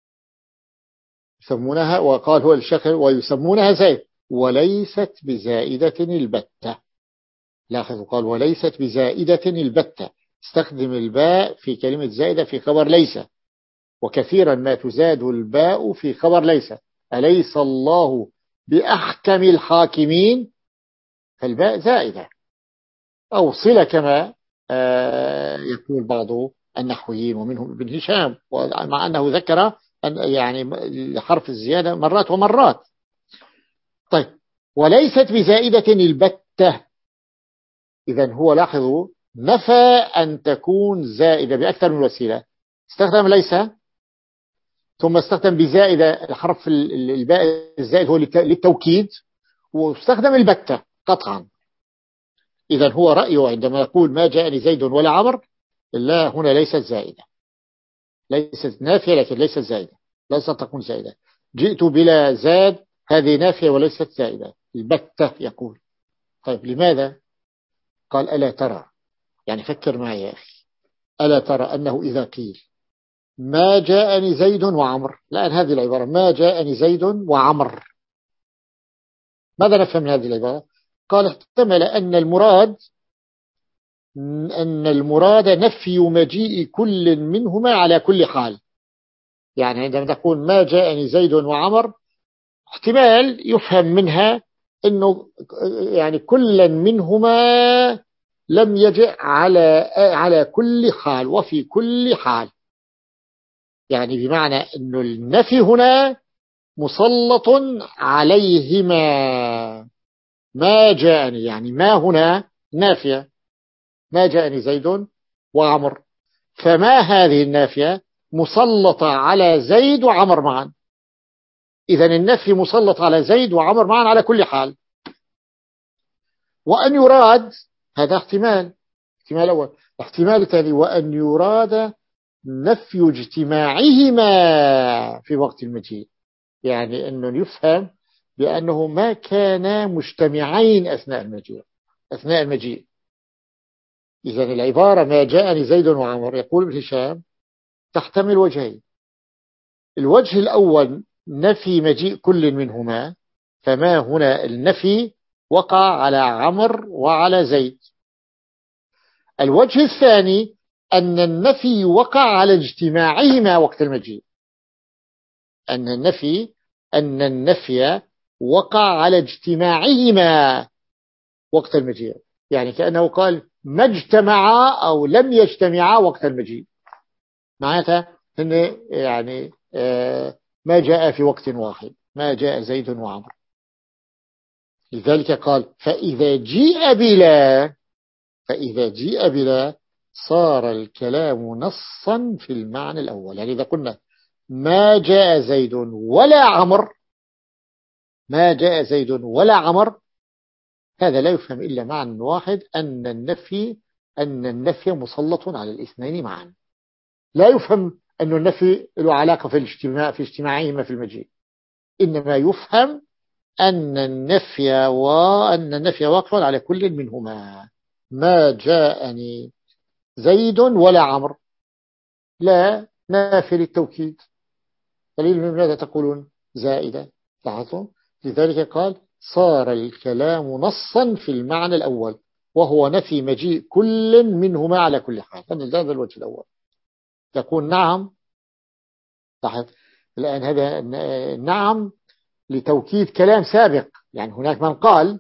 يسمونها، وقال هو الشكل ويسمونها زائد وليست بزائدة البتة. لاحظوا قال وليست بزائدة البتة، استخدم الباء في كلمة زائدة في خبر ليس، وكثيرا ما تزاد الباء في خبر ليس. أليس الله بأحكم الحاكمين، فالباء زائدة أو صلة كما يقول بعض النحويين ومنهم ابن هشام، مع أنه ذكر أن يعني حرف الزيادة مرات ومرات. طيب وليست بزائدة البتة، إذن هو لاحظوا نفى أن تكون زائدة بأكثر من وسيلة. استخدم ليس، ثم استخدم بزائدة الحرف الباء الزائد هو للتوكيد، واستخدم البتة قطعا. إذن هو رأيه عندما يقول ما جاءني زيد ولا عمر، لا هنا ليست زائدة، ليست نافية لكن ليست زائدة، ليست تكون زائدة. جئت بلا زاد، هذه نافية وليست زائدة. البتة يقول. طيب لماذا؟ قال ألا ترى، يعني فكر معي يا أخي، ألا ترى أنه إذا قيل ما جاءني زيد وعمر، الآن هذه العبارة ما جاءني زيد وعمر، ماذا نفهم من هذه العبارة؟ قال احتمل أن المراد أن المراد نفي مجيء كل منهما على كل حال. يعني عندما تقول ما جاءني زيد وعمر، احتمال يفهم منها أنه يعني كلا منهما لم يجئ على على كل حال وفي كل حال، يعني بمعنى أن النفي هنا مسلط عليهما. ما جاءني يعني ما هنا نافية، ما جاءني زيد وعمر، فما هذه النافية مسلطة على زيد وعمر معا، إذن النفي مسلط على زيد وعمر معا على كل حال. وأن يراد، هذا احتمال، احتمال أول. احتمال ثاني وأن يراد نفي اجتماعهما في وقت المجيء، يعني أنه يفهم بأنه ما كانا مجتمعين أثناء المجيء أثناء المجيء إذن العبارة ما جاءني زيد وعمر، يقول ابن هشام تحتمل وجهين. الوجه الأول نفي مجيء كل منهما، فما هنا النفي وقع على عمر وعلى زيد. الوجه الثاني أن النفي وقع على اجتماعهما وقت المجيء، أن النفي أن النفي وقع على اجتماعهما وقت المجيء، يعني كأنه قال ما اجتمعا أو لم يجتمعا وقت المجيء، معناتها إن يعني ما جاء في وقت واحد، ما جاء زيد وعمر. لذلك قال فإذا جيء بلا فإذا جيء بلا صار الكلام نصا في المعنى الأول. يعني إذا قلنا ما جاء زيد ولا عمر، ما جاء زيد ولا عمر، هذا لا يفهم إلا معنى واحد، أن النفي أن النفي مسلط على الاثنين معا. لا يفهم أن النفي له علاقة في الاجتماع في اجتماعهما في المجيء، إنما يفهم أن النفي وأن النفي واقع على كل منهما. ما جاءني زيد ولا عمر، لا نافي للتوكيد، قليل من ماذا تقولون زائدة، لاحظتم؟ لذلك قال صار الكلام نصا في المعنى الأول، وهو نفي مجيء كل منهما على كل حال. هذا الوجه الأول. يقول نعم، لاحظ الآن هذا نعم لتوكيد كلام سابق، يعني هناك من قال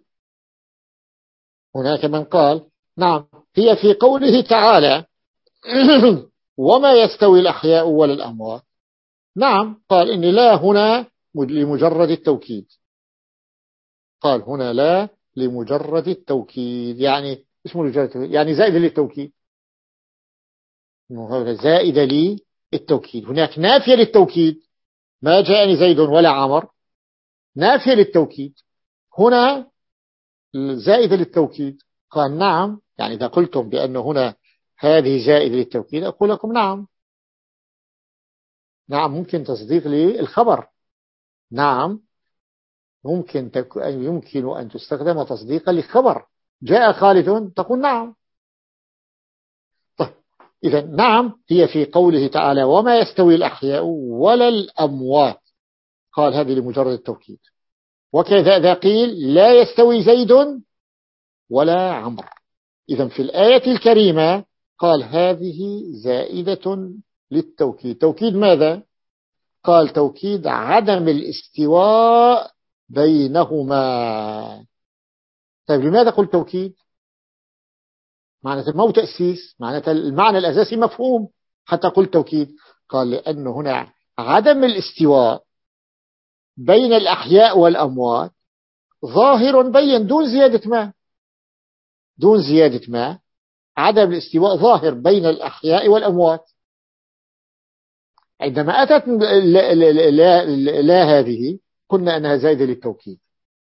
هناك من قال نعم هي في قوله تعالى وما يستوي الأحياء ولا الأموات. نعم، قال إن لا هنا لمجرد التوكيد، قال هنا لا لمجرد التوكيد، يعني اسمه مجرد التوكيد يعني زائد للتوكيد، زائد للتوكيد. هناك نافية للتوكيد ما جاءني زيد ولا عمر، نافية للتوكيد، هنا زائد للتوكيد. قال نعم، يعني إذا قلتم بأن هنا هذه زائد للتوكيد أقول لكم نعم، نعم ممكن تصديق للخبر، نعم ممكن تك... يمكن أن تستخدم تصديقا للخبر. جاء خالد تقول نعم. طيب إذا نعم هي في قوله تعالى وما يستوي الأحياء ولا الأموات، قال هذه لمجرد التوكيد. وكذا إذا قيل لا يستوي زيد ولا عمر، إذا في الآية الكريمة قال هذه زائدة للتوكيد. توكيد ماذا؟ قال توكيد عدم الاستواء بينهما. طيب لماذا قلت توكيد؟ معنى ما هو تأسيس، معنى المعنى الأساسي مفهوم حتى قلت توكيد. قال لأن هنا عدم الاستواء بين الأحياء والأموات ظاهر بين دون زيادة ما دون زيادة ما عدم الاستواء ظاهر بين الأحياء والأموات. عندما أتت لا, لا, لا, لا هذه قلنا أنها زائدة للتوكيد.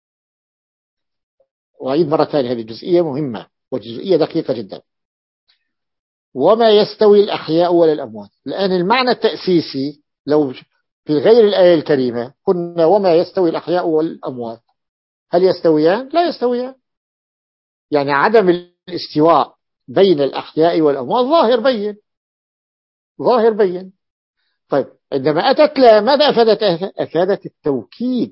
وأعيد مرة ثانية، هذه جزئية مهمة وجزئية دقيقة جدا. وما يستوي الأحياء ولا الأموات، الآن المعنى التأسيسي لو في غير الآية الكريمة قلنا وما يستوي الأحياء والأموات، هل يستويان؟ لا يستويان. يعني عدم الاستواء بين الأحياء والأموات ظاهر بين، ظاهر بين. طيب عندما أتت لا ماذا أفادت؟ أفادت التوكيد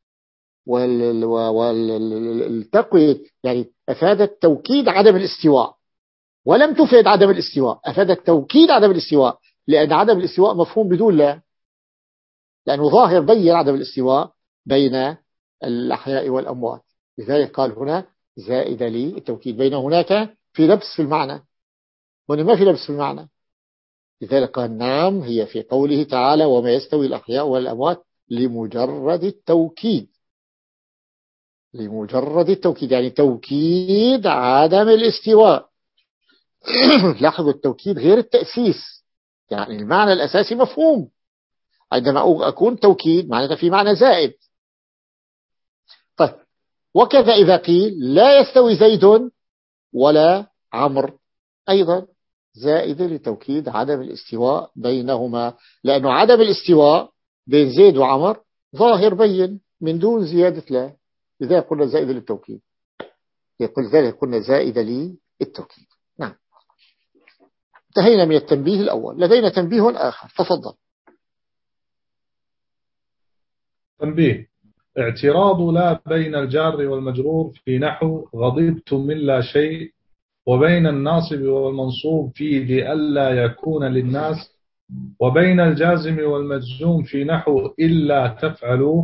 والتقوية، يعني أفادت توكيد عدم الاستواء، ولم تفيد عدم الاستواء، أفادت توكيد عدم الاستواء، لأن عدم الاستواء مفهوم بدون لا، لأنه ظاهر بين عدم الاستواء بين الأحياء والأموات. لذلك قال هنا زائد لي التوكيد، بين هناك في لبس في المعنى، هنا ما في لبس في المعنى. لذلك قال نعم هي في قوله تعالى وما يستوي الأحياء والأموات لمجرد التوكيد، لمجرد التوكيد يعني توكيد عدم الاستواء. لاحظوا التوكيد غير التأسيس، يعني المعنى الأساسي مفهوم، عندما أكون توكيد معناته في معنى زائد. طيب وكذا إذا قيل لا يستوي زيد ولا عمرو، أيضا زائد لتوكيد عدم الاستواء بينهما، لأنه عدم الاستواء بين زيد وعمر ظاهر بين من دون زيادة لا، لذلك قلنا زائد للتوكيد، يقول ذلك قلنا زائد للتوكيد. نعم، انتهينا من التنبيه الأول، لدينا تنبيه آخر، تفضل. تنبيه: اعتراض لا بين الجار والمجرور في نحو غضبت من لا شيء، وبين الناصب والمنصوب في لئلا يكون للناس، وبين الجازم والمجزوم في نحو إلا تفعلوا،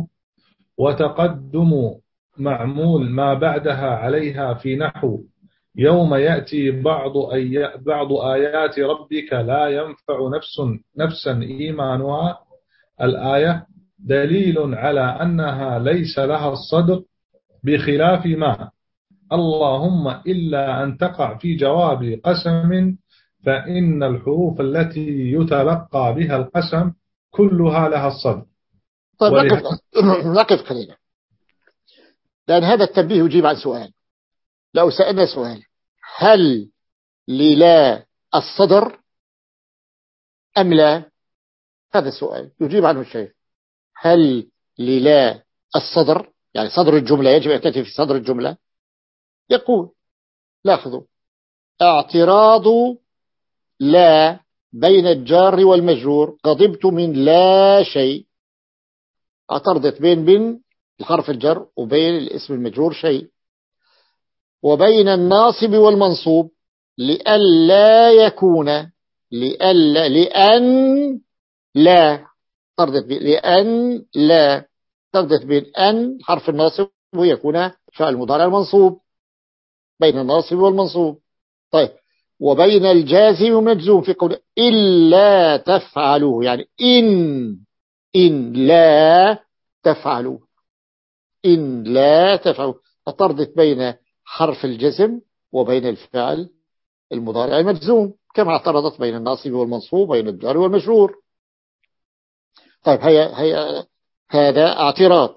وتقدم معمول ما بعدها عليها في نحو يوم يأتي بعض, أي بعض آيات ربك لا ينفع نفس نفسا إيمانها الآية دليل على أنها ليس لها الصدر، بخلاف ما اللهم إلا أن تقع في جواب قسم، فإن الحروف التي يتلقى بها القسم كلها لها الصدر. طيب نقف نقف قليلا، لأن هذا التنبيه يجيب عن سؤال. لو سألنا سؤال هل للا الصدر أم لا، هذا السؤال يجيب عنه الشيء. هل للا الصدر يعني صدر الجملة يجب أن تأتي في صدر الجملة، يقول لاحظوا اعتراض لا بين الجار والمجرور، غضبت من لا شيء، اعترضت بين بين الحرف الجر وبين الاسم المجرور شيء، وبين الناصب والمنصوب لئلا يكون، لئلا لأن لا اعترضت لأن لا اعترضت بين أن حرف الناصب ويكون فعل المضارع المنصوب، بين الناصب والمنصوب. طيب وبين الجازم والمجزوم في قول إلا تفعلوا، يعني إن إن لا تفعلوا، إن لا تفعلوا، اعترضت بين حرف الجزم وبين الفعل المضارع المجزوم، كما اعترضت بين الناصب والمنصوب بين الجار والمجرور. طيب هي هي هذا اعتراض.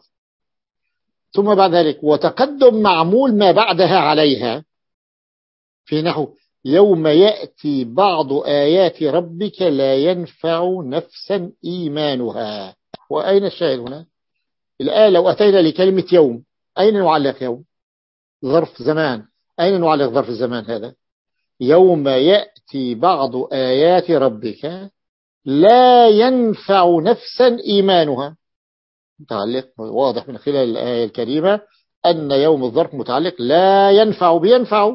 ثم بعد ذلك وتقدم معمول ما بعدها عليها في نحو يوم يأتي بعض آيات ربك لا ينفع نفسا إيمانها. وأين الشاهد هنا؟ الآن لو أتينا لكلمة يوم، أين نعلق يوم؟ ظرف زمان، أين نعلق ظرف الزمان هذا؟ يوم يأتي بعض آيات ربك لا ينفع نفسا إيمانها، متعلق واضح من خلال الآية الكريمة أن يوم الظرف متعلق لا ينفع بينفع،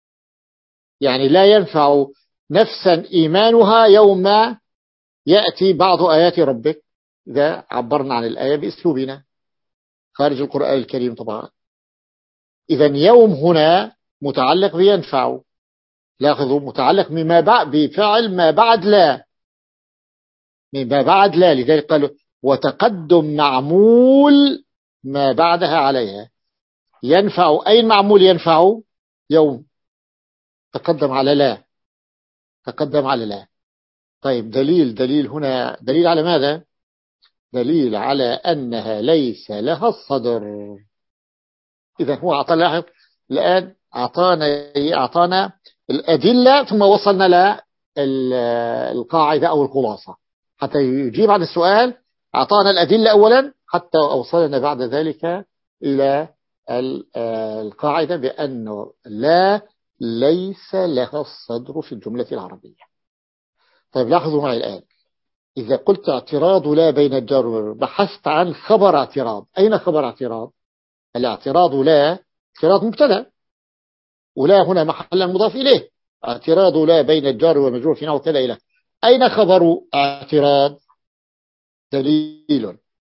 يعني لا ينفع نفسا إيمانها يوم يأتي بعض آيات ربك، إذا عبرنا عن الآية بأسلوبنا خارج القرآن الكريم طبعا. إذا يوم هنا متعلق بينفع، لاحظوا متعلق بما بعد بفعل ما بعد لا، ما بعد لا، لذلك قالوا وتقدم معمول ما بعدها عليها. ينفع أي معمول ينفع؟ يوم، تقدم على لا، تقدم على لا. طيب دليل دليل هنا دليل على ماذا؟ دليل على أنها ليس لها الصدر. إذا هو أعطانا الآن أعطانا أعطانا الأدلة ثم وصلنا للقاعدة أو الخلاصة حتى يجيب عن السؤال. أعطانا الأدلة أولا حتى أوصلنا بعد ذلك إلى القاعدة بأنه لا ليس لها الصدر في الجملة العربية. طيب لاحظوا معي الآن، إذا قلت اعتراض لا بين الجار والمجرور، بحثت عن خبر اعتراض. أين خبر اعتراض؟ الاعتراض لا اعتراض مبتدا، ولا هنا محل مضاف إليه. اعتراض لا بين الجار والمجرور في نحو كذا إلى. أين خبر اعتراض؟ دليل.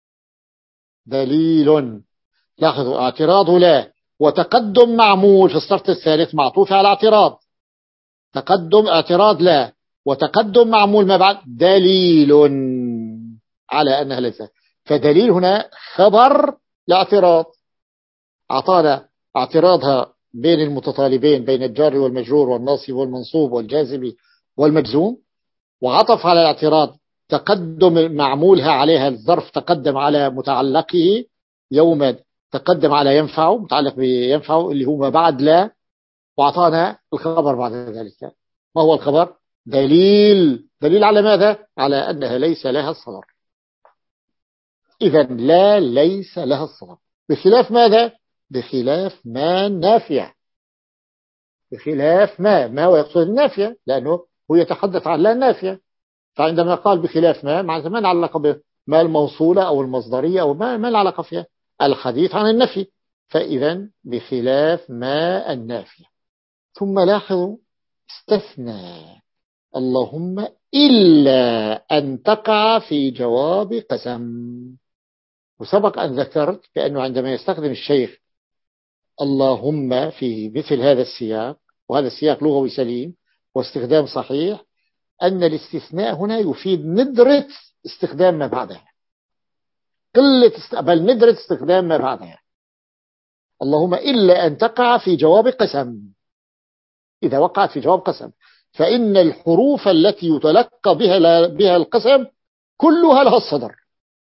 دليل. لاحظوا اعتراض لا وتقدم معمول في الشرط الثالث معطوف على اعتراض. تقدم اعتراض لا وتقدم معمول ما بعد دليل على أنها ليس. فدليل هنا خبر لاعتراض، أعطانا اعتراضها بين المتطالبين بين الجار والمجرور والناصب والمنصوب والجازم والمجزوم، وعطف على الاعتراض تقدم معمولها عليها الظرف تقدم على متعلقه يوم تقدم على ينفع متعلق بينفع اللي هو ما بعد لا، وأعطانا الخبر بعد ذلك. ما هو الخبر؟ دليل. دليل على ماذا؟ على أنها ليس لها الصدر. إذا لا ليس لها الصدر، بخلاف ماذا؟ بخلاف ما نافية. بخلاف ما ما ويقصد النافية، لأنه هو يتحدث عن لا النافية. فعندما قال بخلاف ما معنى ما العلاقة بما الموصولة أو المصدرية أو ما ما العلاقة فيها؟ الحديث عن النفي. فإذا بخلاف ما النافية. ثم لاحظوا استثنى اللهم إلا أن تقع في جواب قسم. وسبق أن ذكرت بأنه عندما يستخدم الشيخ اللهم في مثل هذا السياق، وهذا السياق لغوي سليم واستخدام صحيح، أن الاستثناء هنا يفيد ندرة استخدام ما بعدها، قلة است... بل ندرة استخدام ما بعدها. اللهم إلا أن تقع في جواب قسم. إذا وقعت في جواب قسم فإن الحروف التي يتلقى بها ل... بها القسم كلها لها الصدر.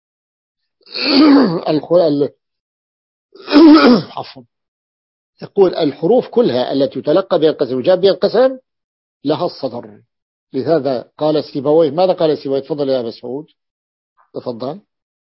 الخ... عفوا يقول الحروف كلها التي يتلقى بها القسم وجاب بها القسم لها الصدر. لهذا قال سيبويه. ماذا قال سيبويه؟ تفضل يا مسعود. تفضل.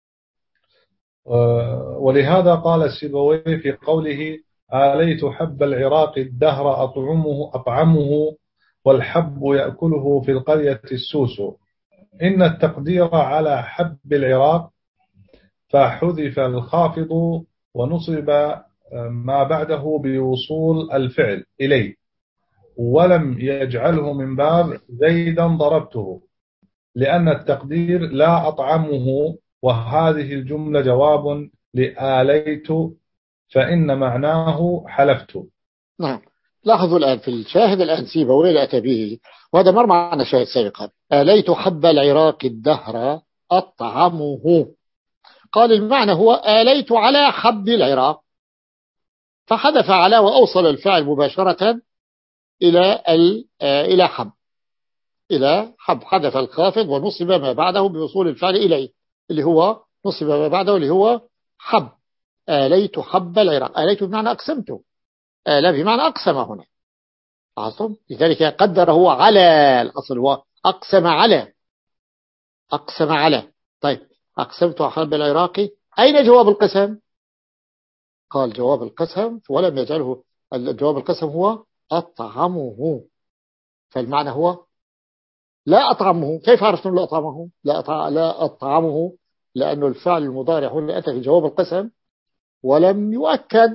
ولهذا قال سيبويه في قوله آليت حب العراق الدهر أطعمه أطعمه والحب يأكله في القرية السوس، إن التقدير على حب العراق فحذف الخافض ونصب ما بعده بوصول الفعل إليه، ولم يجعله من باب زيدا ضربته، لأن التقدير لا أطعمه، وهذه الجملة جواب لآليت فإن معناه حلفت. نعم. لاحظوا الآن في الشاهد الآن سيبويه أتى به، وهذا مر معنا شاهد سابقا. آليت حب العراق الدهر أطعمه. قال المعنى هو آليت على حب العراق، فحذف على وأوصل الفعل مباشرة إلى إلى حب إلى حب حذف الخافض ونصب ما بعده بوصول الفعل إليه اللي هو نصب ما بعده اللي هو حب. آليت حب العراق. آليت بمعنى أقسمته، آلا بمعنى أقسم هنا عصم، لذلك قدره على الأصل هو أقسم على أقسم على. طيب أقسمت حب العراقي، أين جواب القسم؟ قال جواب القسم ولم يجعله الجواب القسم هو أطعمه، فالمعنى هو لا أطعمه. كيف عرفتم لا أطعمه؟ لا, أطع... لا أطعمه لأنه الفعل المضارع هنا أتى في جواب القسم ولم يؤكد،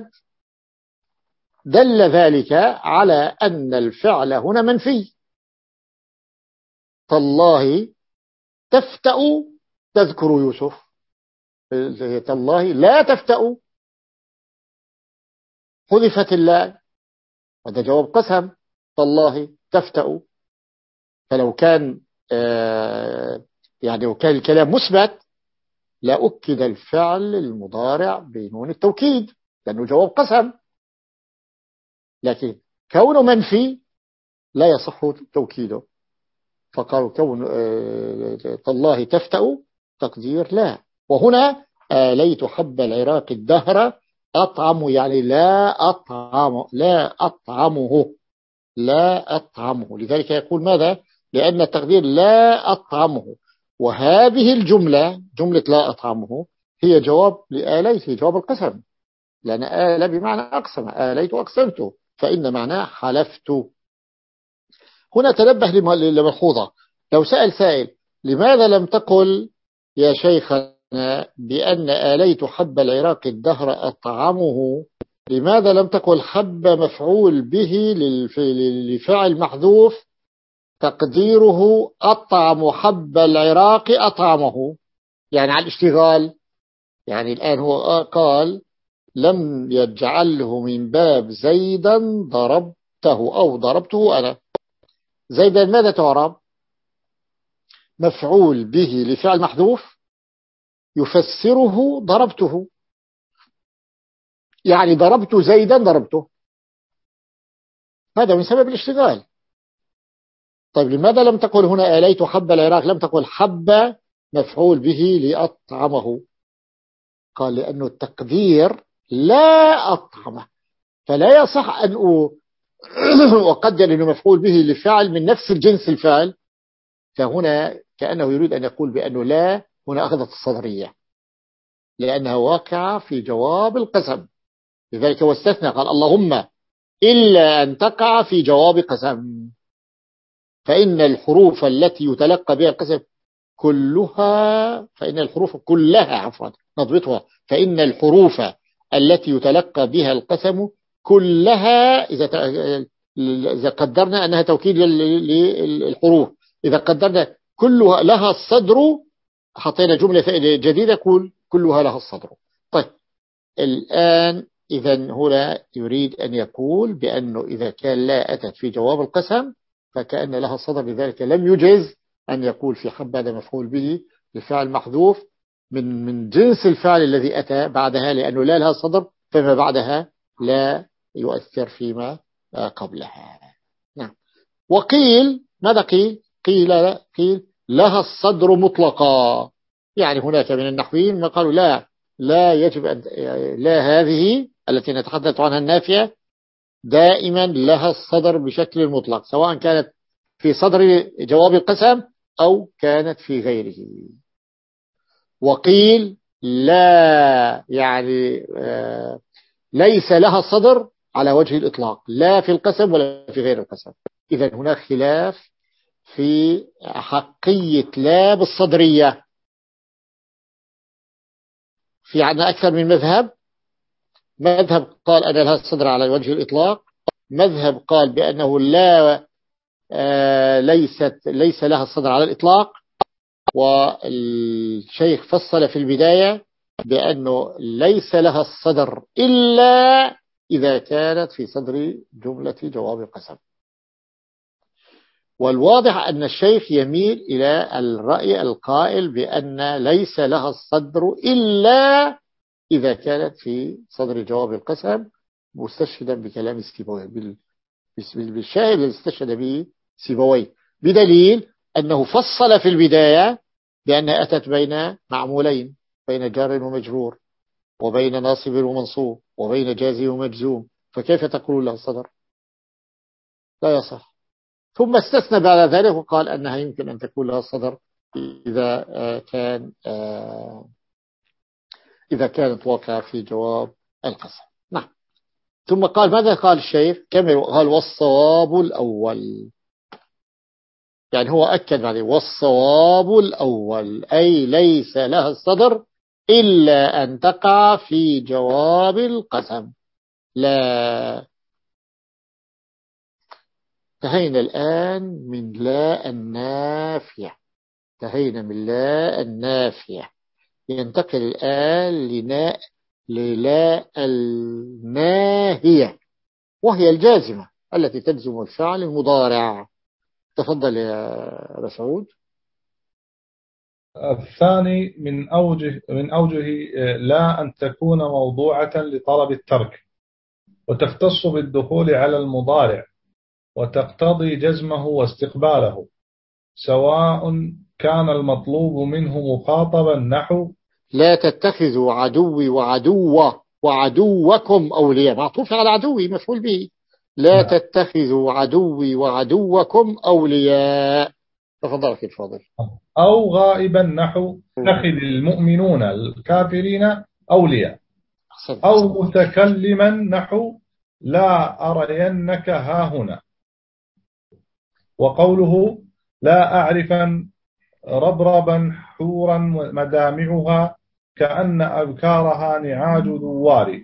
دل ذلك على أن الفعل هنا منفي. تالله تفتأ تذكر يوسف، تالله لا تفتأ حذفت اللام، وهذا جواب قسم. تالله تفتأ، فلو كان آه يعني لو كان الكلام مثبت لأكد الفعل المضارع بنون التوكيد لأنه جواب قسم، لكن كونه منفي لا يصح توكيده، فقالوا كون آه تالله تفتأ تقدير لا. وهنا آليت حب العراق الدهر أطعم يعني لا أطعم لا أطعمه لا أطعمه، لذلك يقول ماذا؟ لأن التقدير لا أطعمه، وهذه الجملة جملة لا أطعمه هي جواب لآليت، هي جواب القسم، لأن آل بمعنى أقسم، آليت أقسمت، فإن معناه حلفت. هنا تنبه لملحوظة، لو سأل سائل لماذا لم تقل يا شيخنا بأن آليت حب العراق الدهر أطعمه، لماذا لم تقل حب مفعول به لفعل محذوف تقديره أطعم حب العراق أطعمه، يعني على الاشتغال. يعني الآن هو قال لم يجعله من باب زيدا ضربته أو ضربته أنا. زيدا ماذا تعرب؟ مفعول به لفعل محذوف يفسره ضربته، يعني ضربت زيدا ضربته، هذا من سبب الاشتغال. طيب لماذا لم تقل هنا آليت حب العراق، لم تقل حب مفعول به لأطعمه؟ قال لأنه التقدير لا أطعمه، فلا يصح أن أقدر أنه مفعول به لفعل من نفس الجنس الفعل. فهنا كأنه يريد أن يقول بأنه لا هنا أخذت الصدرية لأنها واقعة في جواب القسم، لذلك هو استثنى قال اللهم إلا أن تقع في جواب قسم، فإن الحروف التي يتلقى بها القسم كلها فإن الحروف كلها عفوا نضبطها فإن الحروف التي يتلقى بها القسم كلها إذا إذا قدرنا أنها توكيد للحروف، إذا قدرنا كلها لها الصدر حطينا جملة جديدة كل كلها لها الصدر. طيب الآن إذا هنا يريد أن يقول بأنه إذا كان لا أتت في جواب القسم فكأن لها الصدر، لذلك لم يجز أن يقول في حب هذا مفعول به لفعل محذوف من من جنس الفعل الذي أتى بعدها، لأنه لا لها صدر فما بعدها لا يؤثر فيما قبلها. نعم. وقيل ماذا قيل؟ قيل قيل لها الصدر مطلقا، يعني هناك من النحويين ما قالوا لا لا يجب أن لا هذه التي نتحدث عنها النافية دائما لها الصدر بشكل مطلق، سواء كانت في صدر جواب القسم أو كانت في غيره. وقيل لا يعني آه ليس لها الصدر على وجه الإطلاق لا في القسم ولا في غير القسم. إذن هناك خلاف في حقية لا بالصدرية، في عندنا أكثر من مذهب. مذهب قال أن لها الصدر على وجه الإطلاق، مذهب قال بأنه لا آه ليست ليس لها الصدر على الإطلاق، والشيخ فصل في البداية بأنه ليس لها الصدر إلا إذا كانت في صدر جملة جواب القسم. والواضح أن الشيخ يميل إلى الرأي القائل بأن ليس لها الصدر إلا إذا كانت في صدر جواب القسم، مستشهدا بكلام سيبويه بالشاهد الذي استشهد به سيبويه، بدليل أنه فصل في البداية بأنها أتت بين معمولين، بين جار ومجرور وبين ناصب ومنصوب وبين جازي ومجزوم، فكيف تقول لها الصدر؟ لا يصح. ثم استثنى بعد ذلك وقال أنها يمكن أن تكون لها الصدر إذا كان إذا كانت واقعة في جواب القسم. نعم. ثم قال ماذا قال الشيخ؟ كمل قال والصواب الأول، يعني هو أكد عليه والصواب الأول أي ليس لها الصدر إلا أن تقع في جواب القسم. لا انتهينا الآن من لا النافية، انتهينا من لا النافية، ينتقل الآن لناء للا الناهية وهي الجازمة التي تجزم الفعل المضارع. تفضل يا مسعود. الثاني من أوجه من أوجه لا أن تكون موضوعة لطلب الترك وتختص بالدخول على المضارع وتقتضي جزمه واستقباله، سواء كان المطلوب منه مخاطبا نحو لا تتخذوا عدوي وعدو وعدوكم أولياء، معطوف على عدوي مفعول به. لا لا. تتخذوا عدوي وعدوكم أولياء. تفضل أخي الفاضل. أو غائبا نحو اتخذ المؤمنون الكافرين أولياء. أو متكلما نحو لا أرينك ها هنا. وقوله لا أعرفا ربربا حورا مدامعها كأن أبكارها نعاج دوار.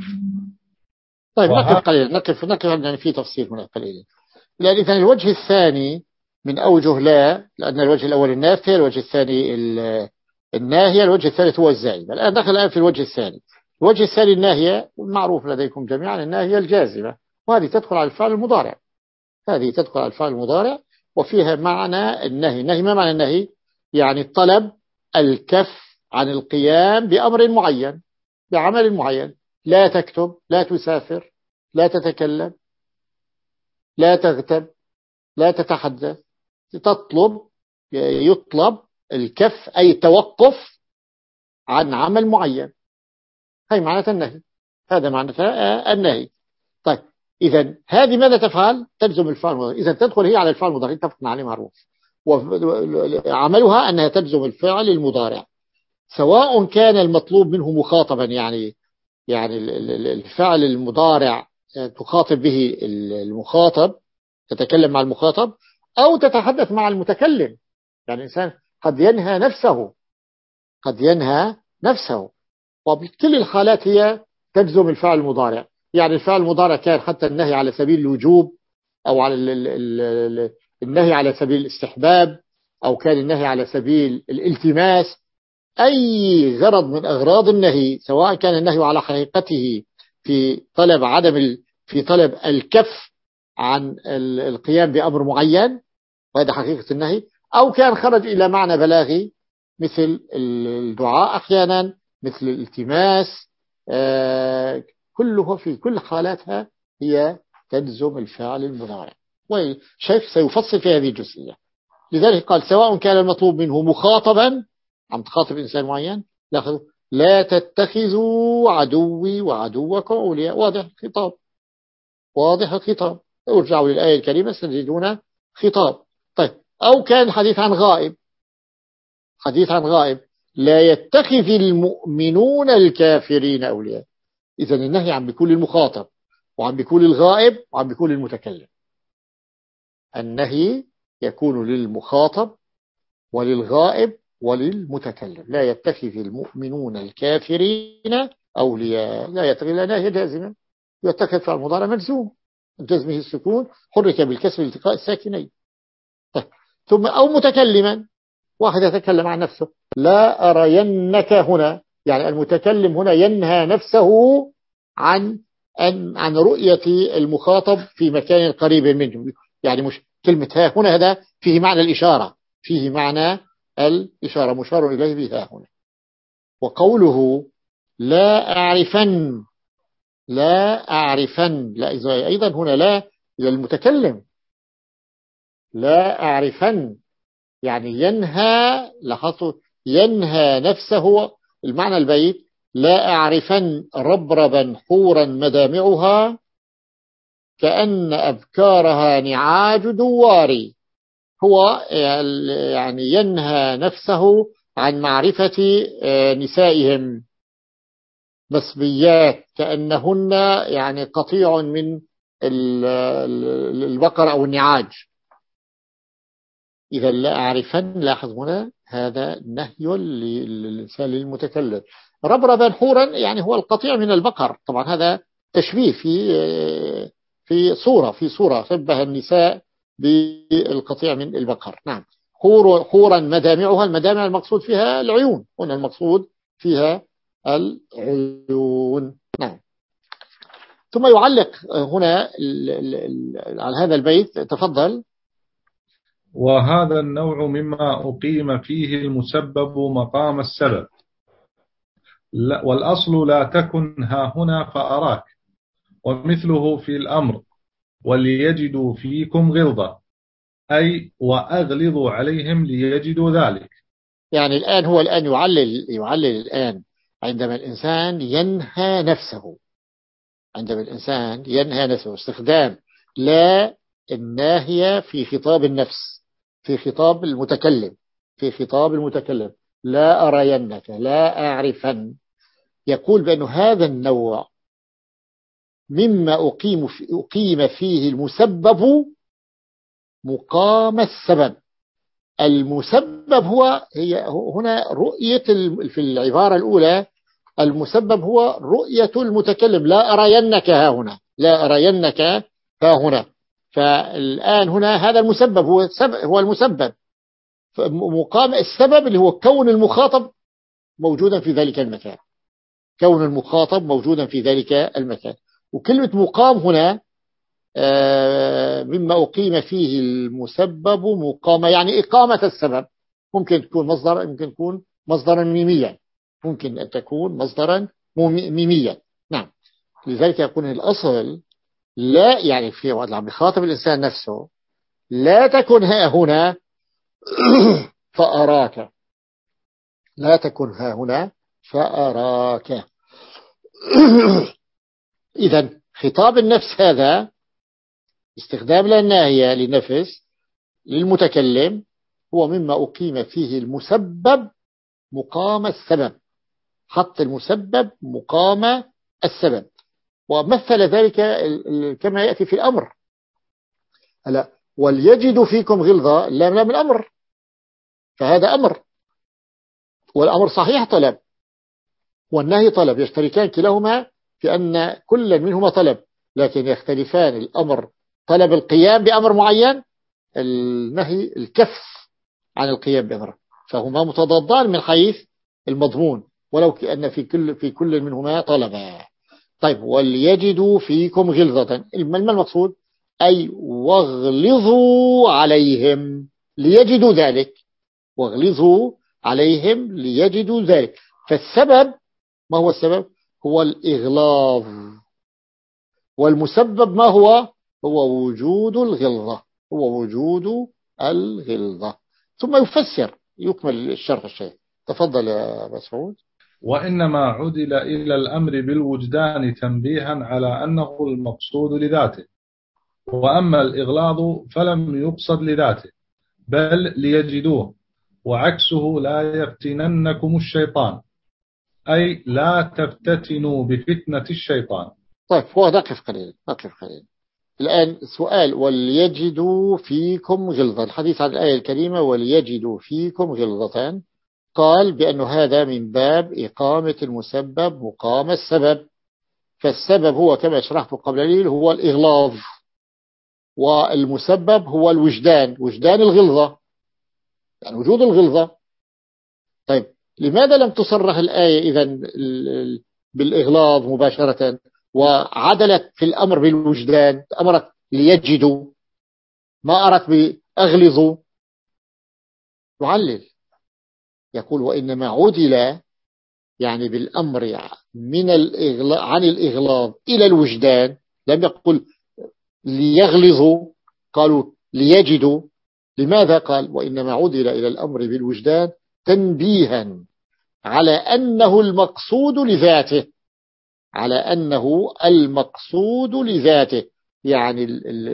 طيب نقف قليلا، نقف نقف يعني في تفصيل هنا قليلا. لأن إذن الوجه الثاني من أوجه لا، لأن الوجه الأول النافية، الوجه الثاني الناهية، الوجه الثالث هو الزائد. الآن دخل الآن في الوجه الثاني. الوجه الثاني الناهية، معروف لديكم جميعا الناهية الجازمة، وهذه تدخل على الفعل المضارع. هذه تدخل على الفعل المضارع وفيها معنى النهي. النهي ما معنى النهي؟ يعني طلب الكف عن القيام بأمر معين، بعمل معين. لا تكتب، لا تسافر، لا تتكلم، لا تغتب، لا تتحدث. تطلب، يطلب الكف أي التوقف عن عمل معين. هي معنى النهي، هذا معنى النهي. طيب إذا هذه ماذا تفعل؟ تلزم الفعل المضارع. إذا تدخل هي على الفعل المضارع، اتفقنا عليه معروف، وعملها أنها تلزم الفعل المضارع، سواء كان المطلوب منه مخاطبا، يعني يعني الفعل المضارع تخاطب به المخاطب، تتكلم مع المخاطب، أو تتحدث مع المتكلم. يعني الإنسان قد ينهى نفسه، قد ينهى نفسه، وبكل الحالات هي تجزم الفعل المضارع. يعني الفعل المضارع كان حتى النهي على سبيل الوجوب، أو على النهي على سبيل الاستحباب، أو كان النهي على سبيل الالتماس. أي غرض من أغراض النهي، سواء كان النهي على حقيقته في طلب عدم في طلب الكف عن القيام بأمر معين، وهذا حقيقة النهي، أو كان خرج إلى معنى بلاغي مثل الدعاء أحيانا، مثل الالتماس، آه كله في كل حالاتها هي تلزم الفعل المضارع. والشيخ سيفصل في هذه الجزئية. لذلك قال سواء كان المطلوب منه مخاطبا، عم تخاطب إنسان معين، لا تتخذوا عدوي وعدوكم أولياء. واضح الخطاب، واضح الخطاب. ارجعوا للآية الكريمة ستجدون خطاب. طيب أو كان حديث عن غائب، حديث عن غائب، لا يتخذ المؤمنون الكافرين أولياء. إذن النهي عن بكل المخاطب، وعن بكل الغائب، وعن بكل المتكلم. النهي يكون للمخاطب وللغائب وللمتكلم. لا يتخذ المؤمنون الكافرين أولياء. لا يتخذ، لا نهي جازمة، يتخذ فعل المضارع مجزوم، جزمه السكون، حرك بالكسر التقاء الساكنين. طيب. ثم أو متكلما، واحد يتكلم عن نفسه، لا أرينك هنا، يعني المتكلم هنا ينهى نفسه عن عن عن رؤية المخاطب في مكان قريب منه. يعني مش كلمة ها هنا، هذا فيه معنى الإشارة، فيه معنى الإشارة، مشار إليه بها هنا. وقوله لا أعرفن، لا أعرفن، لا أيضا هنا لا للمتكلم. لا أعرفن يعني ينهى، لاحظوا، ينهى نفسه. المعنى البيت لا أعرفن ربربا حورا مدامعها كأن أبكارها نعاج دواري. هو يعني ينهى نفسه عن معرفة نسائهم مسبيات، كأنهن يعني قطيع من البقر أو النعاج. إذا لا أعرفن، لاحظ هنا هذا نهي للإنسان للمتكلم. ربربا حورا يعني هو القطيع من البقر. طبعا هذا تشبيه في في صورة في صورة شبه النساء بالقطيع من البقر. نعم. حور حورا مدامعها، المدامع المقصود فيها العيون، هنا المقصود فيها العيون. نعم. ثم يعلق هنا على هذا البيت، تفضل. وهذا النوع مما أقيم فيه المسبب مقام السبب، والأصل لا تكن ها هنا فأراك، ومثله في الأمر وليجدوا فيكم غلظة، أي وأغلظوا عليهم ليجدوا ذلك. يعني الآن هو الآن يعلل يعلل الآن عندما الإنسان ينهى نفسه، عندما الإنسان ينهى نفسه، استخدام لا الناهية في خطاب النفس، في خطاب المتكلم، في خطاب المتكلم. لا أرينك، لا أعرفن. يقول بأن هذا النوع مما أقيم, في أقيم فيه المسبب مقام السبب. المسبب هو هي هنا رؤية في العبارة الأولى، المسبب هو رؤية المتكلم، لا أرينك ها هنا، لا أرينك ها هنا. فالآن هنا هذا المسبب هو هو المسبب، مقام السبب اللي هو كون المخاطب موجودا في ذلك المكان، كون المخاطب موجودا في ذلك المكان. وكلمة مقام هنا مما أقيم فيه المسبب مقام، يعني إقامة السبب. ممكن تكون مصدر، ممكن تكون مصدرا ميميا، ممكن أن تكون مصدرا ميميا. نعم. لذلك يكون الأصل لا، يعني في وقت عم يخاطب الإنسان نفسه، لا تكن ها هنا فأراك، لا تكن ها هنا فأراك. إذا خطاب النفس هذا استخدام الناهية للنفس للمتكلم هو مما أقيم فيه المسبب مقام السبب، حط المسبب مقام السبب. ومثل ذلك كما يأتي في الأمر، هلا وليجد فيكم غلظة، لا من الأمر، فهذا أمر، والأمر صحيح طلب والنهي طلب، يشتركان كلاهما في أن كل منهما طلب، لكن يختلفان. الأمر طلب القيام بأمر معين، النهي الكف عن القيام بأمر، فهما متضادان من حيث المضمون، ولو كأن في كل في كل منهما طلبا. طيب وليجدوا فيكم غلظة، ما المقصود؟ أي واغلظوا عليهم ليجدوا ذلك، واغلظوا عليهم ليجدوا ذلك. فالسبب، ما هو السبب؟ هو الإغلاظ، والمسبب ما هو؟ هو وجود الغلظة، هو وجود الغلظة. ثم يفسر، يكمل الشرح الشيء. تفضل يا مسعود. وإنما عدل إلى الأمر بالوجدان تنبيها على أنه المقصود لذاته، وأما الإغلاظ فلم يقصد لذاته بل ليجدوه، وعكسه لا يفتننكم الشيطان، أي لا تفتتنوا بفتنة الشيطان. طيب هو نقف قليلا، نقف قليلا الآن. سؤال: وليجدوا فيكم غلظة، الحديث عن الآية الكريمة وليجدوا فيكم غلظة، قال بأن هذا من باب إقامة المسبب مقام السبب. فالسبب هو كما شرحت قبل قليل هو الإغلاظ، والمسبب هو الوجدان، وجدان الغلظة، يعني وجود الغلظة. طيب لماذا لم تصرح الآية إذن بالإغلاظ مباشرة وعدلت في الأمر بالوجدان؟ أمرت ليجدوا، ما أردت بأغلظوا. يعلل، يقول وإنما عدل يعني بالأمر من الإغلاظ عن الإغلاظ إلى الوجدان، لم يقل ليغلظوا، قالوا ليجدوا. لماذا قال وإنما عدل إلى الأمر بالوجدان؟ تنبيها على أنه المقصود لذاته، على أنه المقصود لذاته، يعني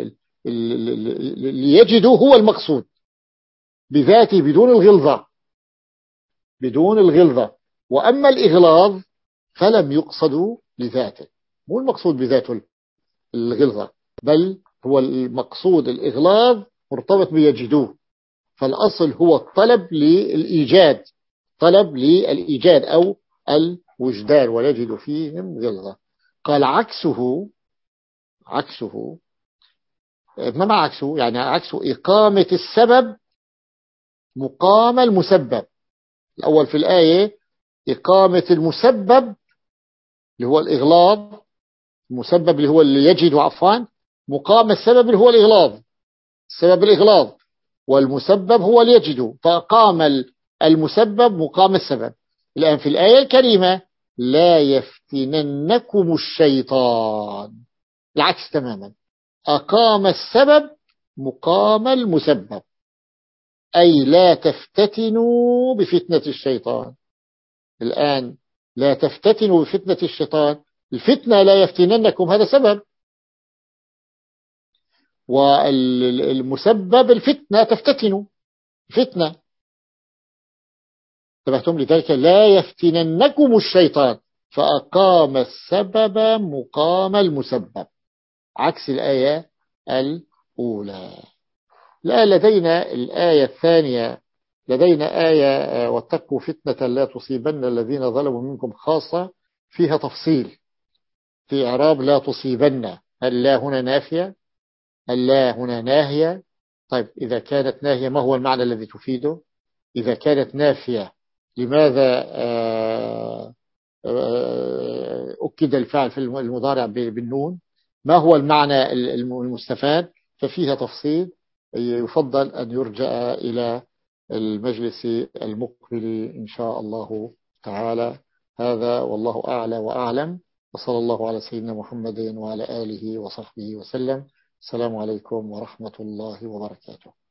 ليجدوا هو المقصود بذاته بدون الغلظة، بدون الغلظة. وأما الإغلاظ فلم يقصدوا لذاته، مو المقصود بذاته الغلظة، بل هو المقصود الإغلاظ مرتبط بيجدوه. فالأصل هو الطلب للإيجاد، طلب للإيجاد أو الوجدان، وليجد فيهم غلظة. قال عكسه، عكسه ما مع عكسه؟ يعني عكسه إقامة السبب مقام المسبب. الأول في الآية إقامة المسبب اللي هو الإغلاظ، المسبب اللي هو اللي يجد عفوا، مقام السبب اللي هو الإغلاظ، السبب الإغلاظ، والمسبب هو اللي يجد، فقام المسبب مقام السبب. الآن في الآية الكريمة لا يفتننكم الشيطان، العكس تماما، أقام السبب مقام المسبب، أي لا تفتتنوا بفتنة الشيطان. الآن لا تفتتنوا بفتنة الشيطان، الفتنة لا يفتننكم هذا سبب، والمسبب الفتنة تفتتنوا فتنة، انتبهتم؟ لذلك لا يفتننكم الشيطان، فأقام السبب مقام المسبب، عكس الآية الأولى. لا لدينا الآية الثانية، لدينا آية واتقوا فتنة لا تصيبن الذين ظلموا منكم خاصة، فيها تفصيل في إعراب لا تصيبن. هل لا هنا نافية؟ هل لا هنا ناهية؟ طيب إذا كانت ناهية ما هو المعنى الذي تفيده؟ إذا كانت نافية لماذا آه أكد الفعل في المضارع بالنون؟ ما هو المعنى المستفاد؟ ففيها تفصيل، يفضل أن يرجع إلى المجلس المقبل إن شاء الله تعالى. هذا والله أعلى وأعلم، وصلى الله على سيدنا محمد وعلى آله وصحبه وسلم. السلام عليكم ورحمة الله وبركاته.